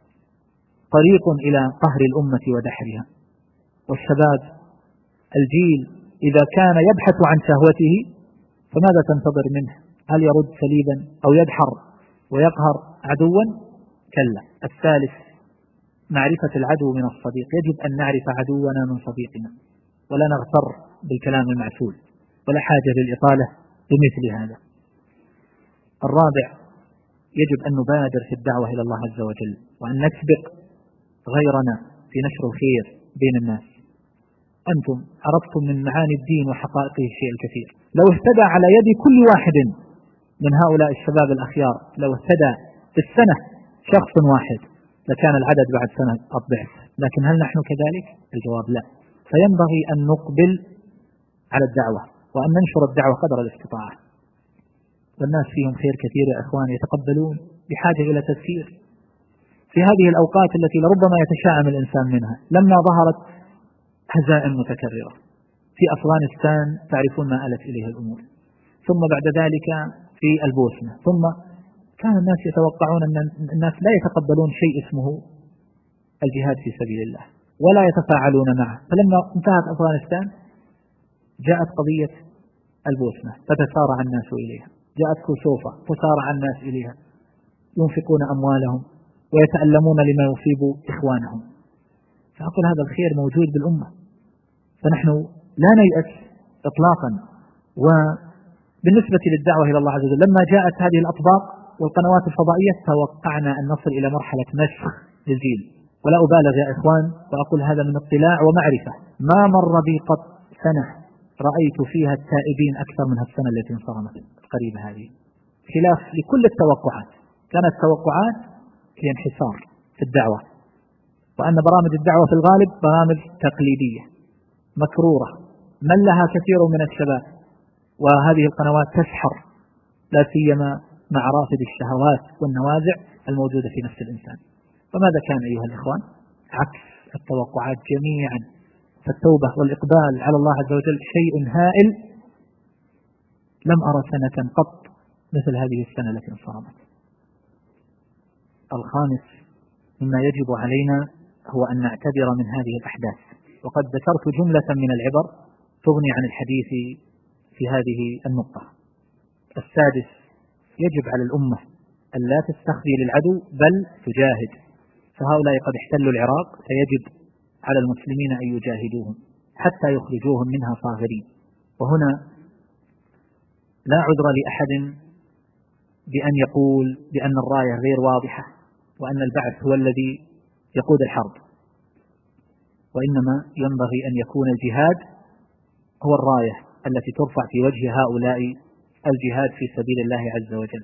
طريق إلى قهر الأمة ودحرها. والشباب الجيل إذا كان يبحث عن شهوته فماذا تنتظر منه؟ هل يرد سليبا أو يدحر ويقهر عدوا؟ كلا. الثالث معرفة العدو من الصديق، يجب أن نعرف عدونا من صديقنا، ولا نغتر بالكلام المعسول، ولا حاجة للإطالة بمثل هذا. الرابع يجب أن نبادر في الدعوة إلى الله عز وجل، وأن نسبق غيرنا في نشر الخير بين الناس. أنتم عرفتم من معاني الدين وحقائقه الشيء الكثير. لو اهتدى على يد كل واحد من هؤلاء الشباب الأخيار، لو اهتدى في السنة شخص واحد لكان العدد بعد سنة الضعف. لكن هل نحن كذلك؟ الجواب لا. فينبغي أن نقبل على الدعوة وأن ننشر الدعوة قدر الاستطاعة. والناس فيهم خير كثير يا إخوان، يتقبلون، بحاجة إلى تفسير. في هذه الأوقات التي لربما يتشائم الإنسان منها، لما ظهرت هزائم متكررة في أفغانستان، تعرفون ما آلت إليه الأمور، ثم بعد ذلك في البوسنة، ثم كان الناس يتوقعون أن الناس لا يتقبلون شيء اسمه الجهاد في سبيل الله ولا يتفاعلون معه. فلما انتهت أفغانستان جاءت قضية البوسنة فتسارع الناس إليها، جاءت كوسوفا تسارع الناس إليها، ينفقون أموالهم ويتألمون لما يصيب إخوانهم. فأقول هذا الخير موجود بالأمة، فنحن لا نيأس إطلاقا. وبالنسبة للدعوة إلى الله عز وجل، لما جاءت هذه الأطباق والقنوات الفضائية توقعنا أن نصل إلى مرحلة نسخ للجيل. ولا أبالغ يا إخوان، وأقول هذا من اطلاع ومعرفة، ما مر بي قط سنة رأيت فيها التائبين أكثر من السنة التي انصرمت القريبة هذه، خلاف لكل التوقعات. كانت توقعات لانحسار في الدعوة، وأن برامج الدعوة في الغالب برامج تقليدية مكرورة من لها كثير من الشباب، وهذه القنوات تسحر لا سيما مع رافد الشهوات والنوازع الموجودة في نفس الإنسان. فماذا كان أيها الإخوان؟ عكس التوقعات جميعا. فالتوبة والإقبال على الله عز وجل شيء هائل. لم أرى سنة قط مثل هذه السنة التي انصرمت. الخامس مما يجب علينا هو أن نعتبر من هذه الأحداث وقد ذكرت جملة من العبر تغني عن الحديث في هذه النقطة. السادس، يجب على الأمة أن لا تستخفي للعدو بل تجاهد، فهؤلاء قد احتلوا العراق، فيجب على المسلمين أن يجاهدوهم حتى يخرجوهم منها صاغرين. وهنا لا عذر لأحد بأن يقول بأن الراية غير واضحة وأن البعث هو الذي يقود الحرب، وإنما ينبغي أن يكون الجهاد هو الراية التي ترفع في وجه هؤلاء الجهاد في سبيل الله عز وجل.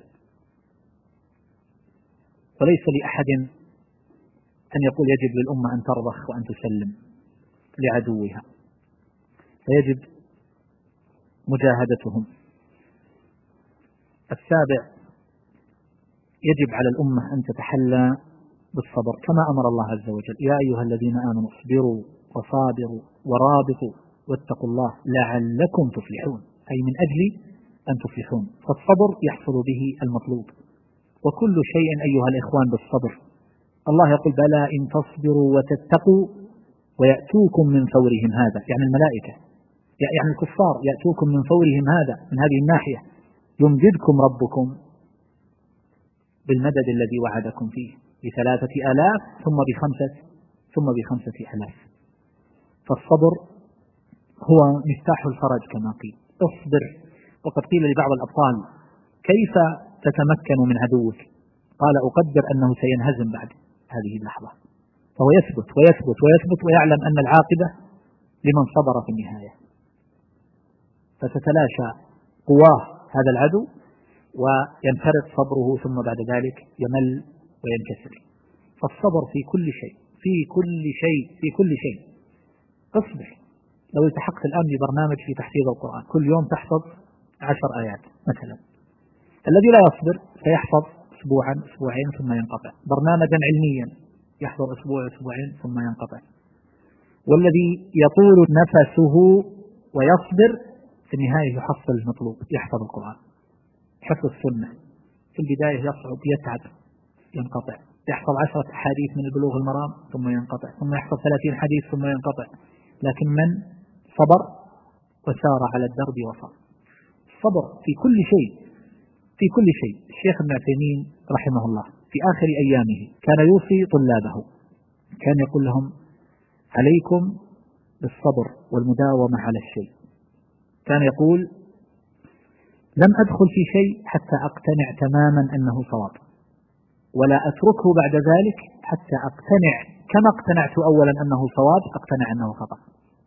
وليس لأحد أن يقول يجب للأمة أن ترضخ وأن تسلم لعدوها، فيجب مجاهدتهم. السابع، يجب على الأمة أن تتحلى بالصبر كما أمر الله عز وجل: يا أيها الذين آمنوا اصبروا وصابروا ورابطوا واتقوا الله لعلكم تفلحون، أي من أجل أن تفلحون. فالصبر يحصل به المطلوب، وكل شيء أيها الإخوان بالصبر. الله يقول: بلى إن تصبروا وتتقوا ويأتوكم من فورهم هذا، يعني الملائكة، يعني الكفار يأتوكم من فورهم هذا، من هذه الناحية يمددكم ربكم بالمدد الذي وعدكم فيه ب3,000 ثم ب5,000. فالصبر هو مفتاح الفرج كما قيل. اصبر. وقد قيل لبعض الأبطال: كيف تتمكن من عدوك؟ قال: أقدر أنه سينهزم بعد هذه اللحظة. فهو يثبت ويثبت ويثبت ويعلم أن العاقبة لمن صبر في النهاية، فتتلاشى قواه هذا العدو وينفرد صبره، ثم بعد ذلك يمل وينكسر. فالصبر في كل شيء، في كل شيء، في كل شيء. اصبر. لو التحقت الآن ببرنامج في تحفيظ القرآن، كل يوم تحفظ 10 آيات مثلا، الذي لا يصبر سيحفظ أسبوعا أسبوعين ثم ينقطع. برنامجا علميا يحفظ أسبوع أسبوعين ثم ينقطع. والذي يطول نفسه ويصبر في النهاية يحصل المطلوب، يحفظ القرآن. حفظ السنة في البداية يصعب، يتعب، ينقطع. يحفظ 10 أحاديث من البلوغ المرام ثم ينقطع، ثم يحفظ 30 حديث ثم ينقطع. لكن من صبر وسار على الدرب وصل. الصبر في كل شيء، في كل شيء. الشيخ ابن عثيمين رحمه الله في آخر أيامه كان يوصي طلابه، كان يقول لهم: عليكم بالصبر والمداومة على الشيء. كان يقول: لم أدخل في شيء حتى أقتنع تماما أنه صواب، ولا أتركه بعد ذلك حتى أقتنع كما اقتنعت أولا أنه صواب، أقتنع أنه خطأ.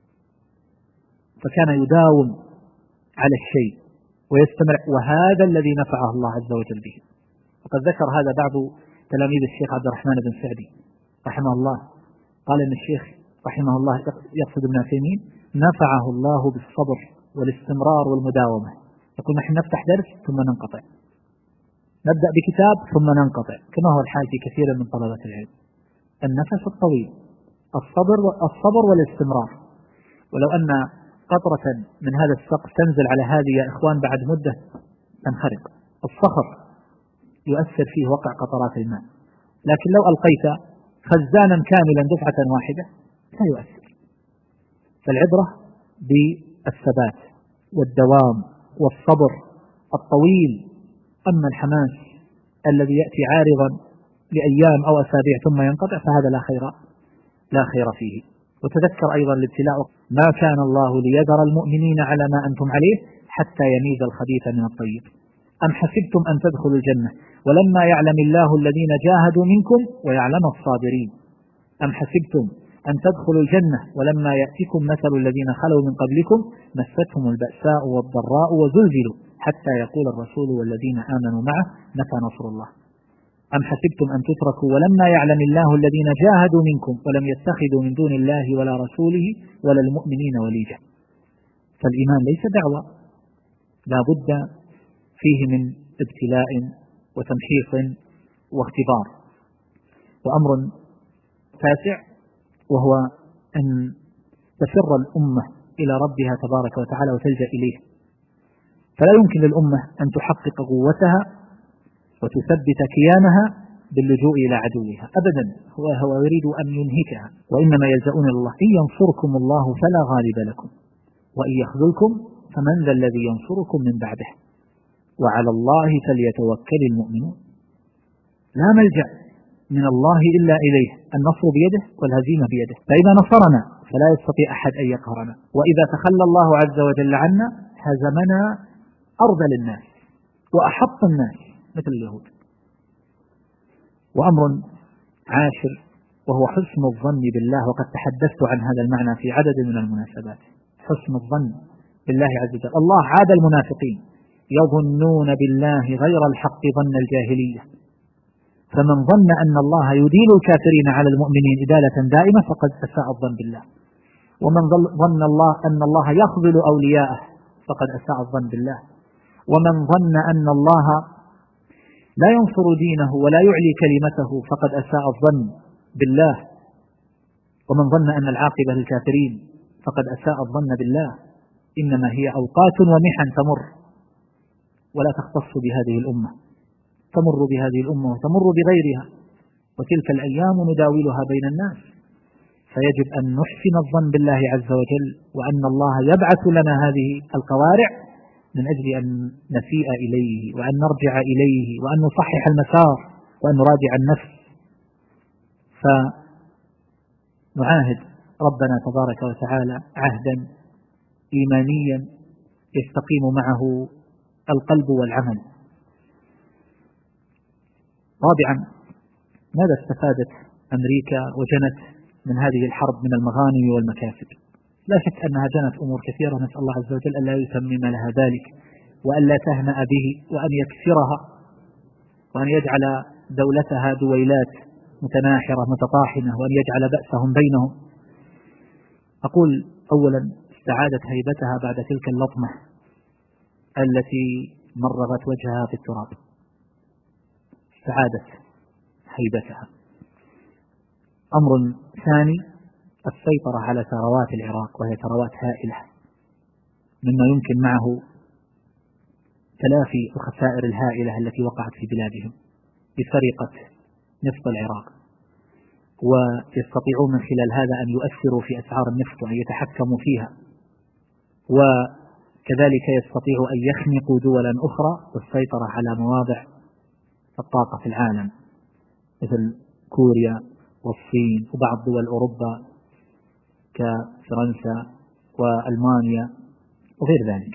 فكان يداوم على الشيء ويستمر، وهذا الذي نفعه الله عز وجل به. وقد ذكر هذا بعض تلاميذ الشيخ عبد الرحمن بن سعدي رحمه الله، قال إن الشيخ رحمه الله يقصد ابن عثيمين نفعه الله بالصبر والاستمرار والمداومة. يقول: نحن نفتح درس ثم ننقطع، نبدأ بكتاب ثم ننقطع، كما هو الحال في كثير من طلبة العلم. النفس الطويل، الصبر والاستمرار. ولو أن قطرة من هذا السقف تنزل على هذه يا إخوان بعد مدة تنخرق. الصخر يؤثر فيه وقع قطرات الماء، لكن لو ألقيت خزانا كاملا دفعة واحدة لا يؤثر. فالعبرة بالثبات والدوام والصبر الطويل. أما الحماس الذي يأتي عارضا لأيام أو أسابيع ثم ينقطع فهذا لا خير فيه. وتذكر أيضا الابتلاء: ما كان الله ليذر المؤمنين على ما أنتم عليه حتى يميز الخبيث من الطيب. أم حسبتم أن تدخلوا الجنة ولما يعلم الله الذين جاهدوا منكم ويعلم الصابرين. أم حسبتم أن تدخلوا الجنة ولما يأتكم مثل الذين خلوا من قبلكم مستهم البأساء والضراء وزلزلوا حتى يقول الرسول والذين آمنوا معه متى نصر الله. أم حسبتم أن تتركوا ولما يعلم الله الذين جاهدوا منكم ولم يتخذوا من دون الله ولا رسوله ولا المؤمنين وليجا. فالإيمان ليس دعوة، لا بد فيه من ابتلاء وتمحيص واختبار. وأمر تاسع وهو أن تفر الأمة إلى ربها تبارك وتعالى وتلجأ إليه. فلا يمكن للأمة أن تحقق قوتها وتثبت كيانها باللجوء إلى عدوها أبدا، هو يريد أن ينهكها، وإنما يلجؤون إلى الله. إن ينصركم الله فلا غالب لكم وإن يخذلكم فمن ذا الذي ينصركم من بعده وعلى الله فليتوكل المؤمنون. لا ملجأ من الله إلا إليه، النصر بيده والهزيمة بيده، فإذا نصرنا فلا يستطيع أحد أن يقهرنا، وإذا تخلى الله عز وجل عنا هزمنا أرذل الناس وأحط الناس مثل اليهود. وأمر عاشر وهو حسن الظن بالله، وقد تحدثت عن هذا المعنى في عدد من المناسبات. حسن الظن بالله عز وجل. الله عاد المنافقين يظنون بالله غير الحق ظن الجاهلية، فمن ظن أن الله يديل الكافرين على المؤمنين إدالة دائمة فقد أساء الظن بالله، ومن ظن الله أن الله يخذل أولياءه فقد أساء الظن بالله، ومن ظن أن الله لا ينصر دينه ولا يعلي كلمته فقد أساء الظن بالله، ومن ظن أن العاقبة للكافرين فقد أساء الظن بالله. إنما هي أوقات ومحن تمر ولا تختص بهذه الأمة، تمر بهذه الأمة وتمر بغيرها، وتلك الأيام نداولها بين الناس، فيجب أن نحسن الظن بالله عز وجل، وأن الله يبعث لنا هذه القوارع من أجل أن نسيء إليه وأن نرجع إليه وأن نصحح المسار وأن نراجع النفس. فنعاهد ربنا تبارك وتعالى عهدا إيمانيا يستقيم معه القلب والعمل. رابعا، ماذا استفادت أمريكا وجنت من هذه الحرب من المغانم والمكاسب؟ لا شك أنها جنت أمور كثيرة، نسأل الله عز وجل ألا يتمم لها ذلك وأن لا تهنأ به وأن يكسرها وأن يجعل دولتها دويلات متناحرة متطاحنة وأن يجعل بأسهم بينهم. أقول أولا استعادت هيبتها بعد تلك اللطمة التي مرغت وجهها في التراب، استعادت هيبتها. أمر ثاني السيطرة على ثروات العراق، وهي ثروات هائلة مما يمكن معه تلافي الخسائر الهائلة التي وقعت في بلادهم بسرقة نفط العراق، ويستطيعون من خلال هذا أن يؤثروا في أسعار النفط وأن يتحكموا فيها، وكذلك يستطيعوا أن يخنقوا دولا أخرى والسيطرة على مواضع الطاقة في العالم مثل كوريا والصين وبعض دول أوروبا كفرنسا وألمانيا وغير ذلك.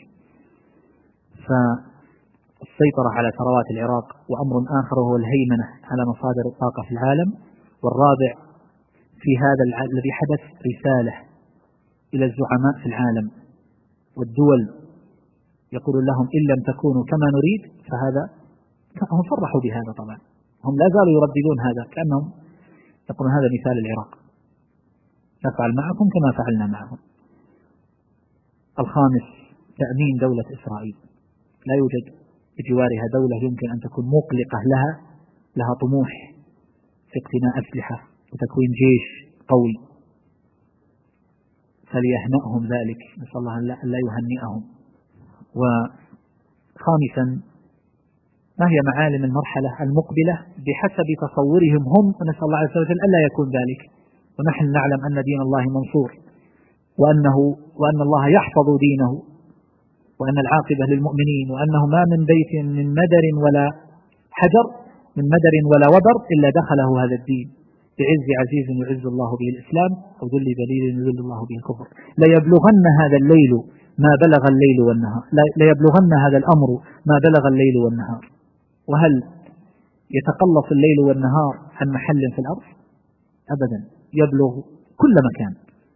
فالسيطرة على ثروات العراق. وأمر آخر هو الهيمنة على مصادر الطاقة في العالم. والرابع في هذا الذي حدث رسالة إلى الزعماء في العالم والدول يقول لهم إن لم تكونوا كما نريد فهذا، هم صرحوا بهذا طبعا، هم لا زالوا يرددون هذا كأنهم يقولون هذا مثال العراق، نفعل معكم كما فعلنا معهم. الخامس تأمين دولة إسرائيل. لا يوجد بجوارها دولة يمكن أن تكون مقلقة لها طموح في اقتناء أسلحة وتكوين جيش قوي، فليهنأهم ذلك، نسأل الله أن لا يهنئهم. وخامسا ما هي معالم المرحلة المقبلة بحسب تصورهم هم، ونسأل الله عز وجل ألا يكون ذلك، ونحن نعلم أن دين الله منصور وأن الله يحفظ دينه وأن العاقبة للمؤمنين، وأنه ما من بيت من مدر ولا حجر من مدر ولا وبر إلا دخله هذا الدين بعز عزيز يعز الله به الإسلام أو ذل ذليل يذل الله به الكفر. ليبلغن هذا الليل ما بلغ الليل والنهار، ليبلغن هذا الأمر ما بلغ الليل والنهار. وهل يتقلص الليل والنهار عن محل في الأرض؟ أبدا، يبلغ كل مكان.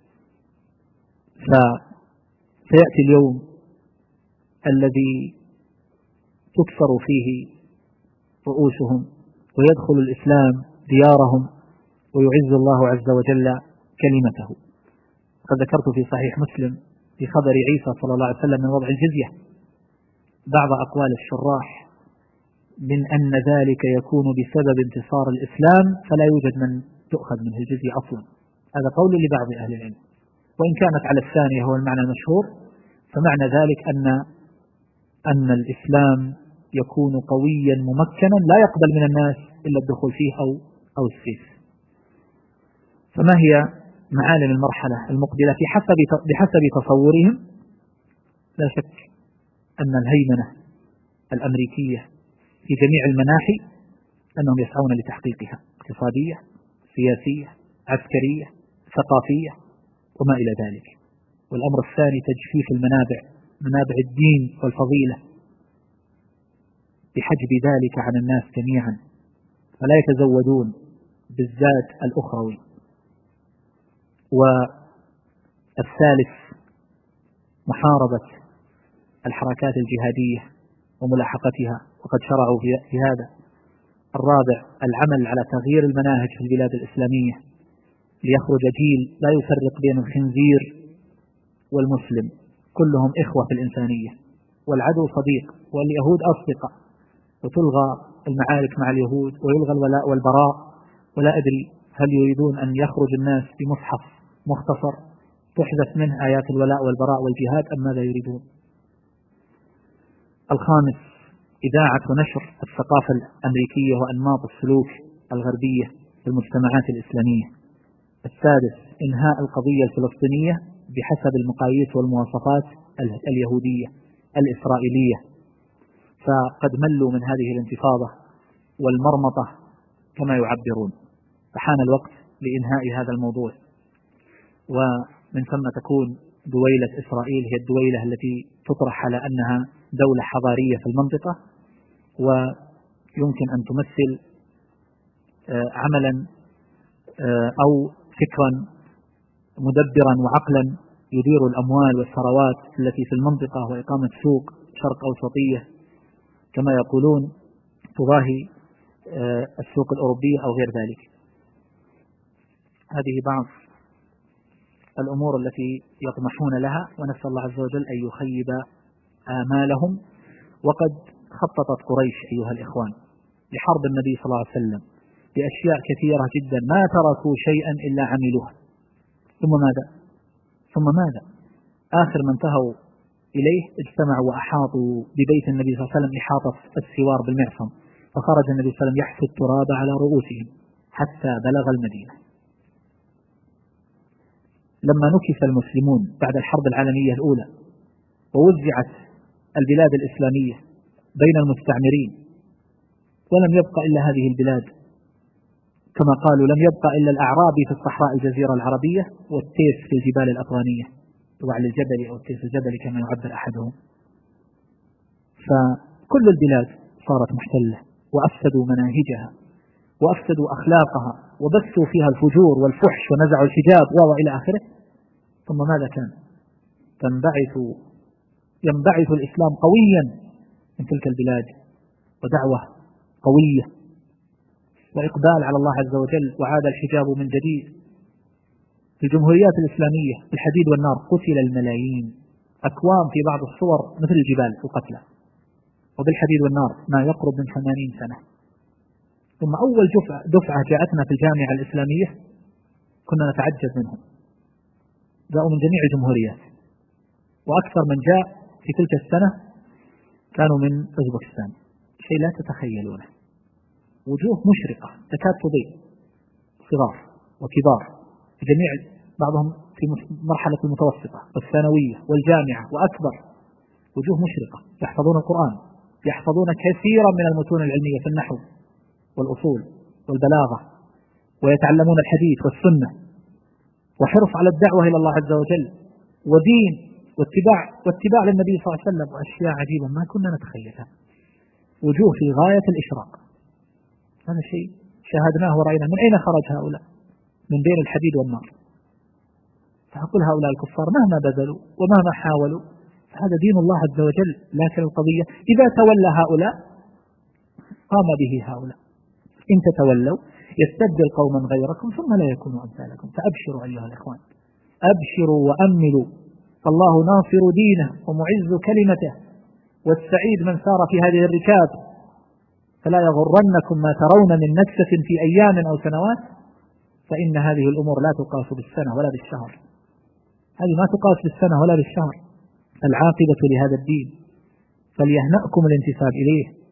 فسيأتي اليوم الذي تكسر فيه رؤوسهم ويدخل الإسلام ديارهم ويعز الله عز وجل كلمته. قد ذكرت في صحيح مسلم في خبر عيسى صلى الله عليه وسلم من وضع الجزية بعض أقوال الشراح من أن ذلك يكون بسبب انتصار الإسلام فلا يوجد من تؤخذ منه الجزية أصلا. هذا قول لبعض أهل العلم، وإن كانت على الثانية هو المعنى المشهور، فمعنى ذلك أن الإسلام يكون قويا ممكنا لا يقبل من الناس إلا الدخول فيه أو السيف. فما هي معالم المرحلة المقبلة بحسب تصورهم؟ لا شك أن الهيمنة الأمريكية في جميع المناحي أنهم يسعون لتحقيقها، اقتصادية، سياسية، عسكرية، ثقافية وما إلى ذلك. والأمر الثاني تجفيف منابع الدين والفضيلة بحجب ذلك عن الناس جميعا، فلا يتزودون بالزاد الأخروي. والثالث محاربة الحركات الجهادية وملاحقتها، وقد شرعوا في هذا. الرابع العمل على تغيير المناهج في البلاد الإسلامية ليخرج جيل لا يفرق بين الخنزير والمسلم، كلهم إخوة في الإنسانية، والعدو صديق واليهود أصدقاء، وتلغى المعارك مع اليهود ويلغى الولاء والبراء. ولا أدري هل يريدون أن يخرج الناس بمصحف مختصر تحذف منه آيات الولاء والبراء والجهاد أم ماذا يريدون؟ الخامس إذاعة ونشر الثقافة الأمريكية وأنماط السلوك الغربية في المجتمعات الإسلامية. السادس إنهاء القضية الفلسطينية بحسب المقاييس والمواصفات اليهودية الإسرائيلية، فقد ملوا من هذه الانتفاضة والمرمطة كما يعبرون، فحان الوقت لإنهاء هذا الموضوع. ومن ثم تكون دويلة إسرائيل هي الدويلة التي تطرح على أنها دولة حضارية في المنطقة، ويمكن أن تمثل عملا أو فكرا مدبرا وعقلا يدير الأموال والثروات التي في المنطقة، وإقامة سوق شرق أوسطية كما يقولون تضاهي السوق الأوروبية أو غير ذلك. هذه بعض الأمور التي يطمحون لها، ونسأل الله عز وجل أن يخيب آمالهم. وقد خططت قريش أيها الإخوان لحرب النبي صلى الله عليه وسلم بأشياء كثيرة جدا، ما تركوا شيئا إلا عملوها. ثم ماذا؟ آخر ما انتهوا إليه اجتمعوا وأحاطوا ببيت النبي صلى الله عليه وسلم إحاطة السوار بالمعصم، فخرج النبي صلى الله عليه وسلم يحث التراب على رؤوسهم حتى بلغ المدينة. لما نكس المسلمون بعد الحرب العالمية الأولى ووزعت البلاد الإسلامية بين المستعمرين، ولم يبقى إلا هذه البلاد، كما قالوا لم يبقى إلا الأعرابي في الصحراء الجزيرة العربية والتيس في الجبال الأفغانية، وعلى الجبل أو التيس الجبلي كما يعبر أحدهم. فكل البلاد صارت محتلة، وأفسدوا مناهجها وأفسدوا أخلاقها وبثوا فيها الفجور والفحش ونزعوا الحجاب وإلى آخره. ثم ماذا كان؟ ينبعث الإسلام قويا من تلك البلاد، ودعوة قوية وإقبال على الله عز وجل، وعاد الحجاب من جديد. في الجمهوريات الإسلامية بالحديد والنار قتل الملايين، أكوام في بعض الصور مثل الجبال القتلى، وبالحديد والنار ما يقرب من 80 سنة. ثم أول دفعة جاءتنا في الجامعة الإسلامية كنا نتعجب منهم، جاءوا من جميع الجمهوريات، وأكثر من جاء في تلك السنة كانوا من أوزبكستان، شيء لا تتخيلونه. وجوه مشرقة تكاد تضيء، صغار وكبار في جميع، بعضهم في مرحلة المتوسطة والثانوية والجامعة وأكبر، وجوه مشرقة يحفظون القرآن، يحفظون كثيرا من المتون العلمية في النحو والأصول والبلاغة، ويتعلمون الحديث والسنة، وحرص على الدعوة إلى الله عز وجل، ودين واتباع للنبي صلى الله عليه وسلم، وأشياء عجيبة ما كنا نتخيلها. وجوه في غاية الإشراق. هذا شيء شاهدناه ورأينا. من أين خرج هؤلاء؟ من بين الحديد والنار. فأقول هؤلاء الكفار مهما بذلوا ومهما حاولوا فهذا دين الله عز وجل. لكن القضية إذا تولى هؤلاء قام به هؤلاء. إن تتولوا يستبدل قوما غيركم ثم لا يكونوا أمثالكم. فأبشروا أيها الإخوان، أبشروا وأملوا، فالله ناصر دينه ومعز كلمته، والسعيد من سار في هذه الركاب. فلا يغرنكم ما ترون من نكسة في أيام أو سنوات، فإن هذه الأمور لا تقاس بالسنة ولا بالشهر. هذه ما تقاس بالسنة ولا بالشهر. العاقبة لهذا الدين، فليهنأكم الانتساب إليه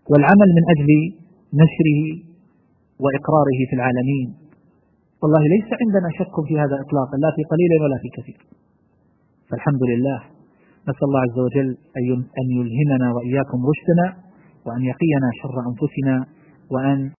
والعمل من أجل نشره وإقراره في العالمين. والله ليس عندنا شك في هذا إطلاقا، لا في قليل ولا في كثير. فالحمد لله، نسأل الله عز وجل أن يلهمنا وإياكم رشدنا، وأن يقينا شر أنفسنا، وأن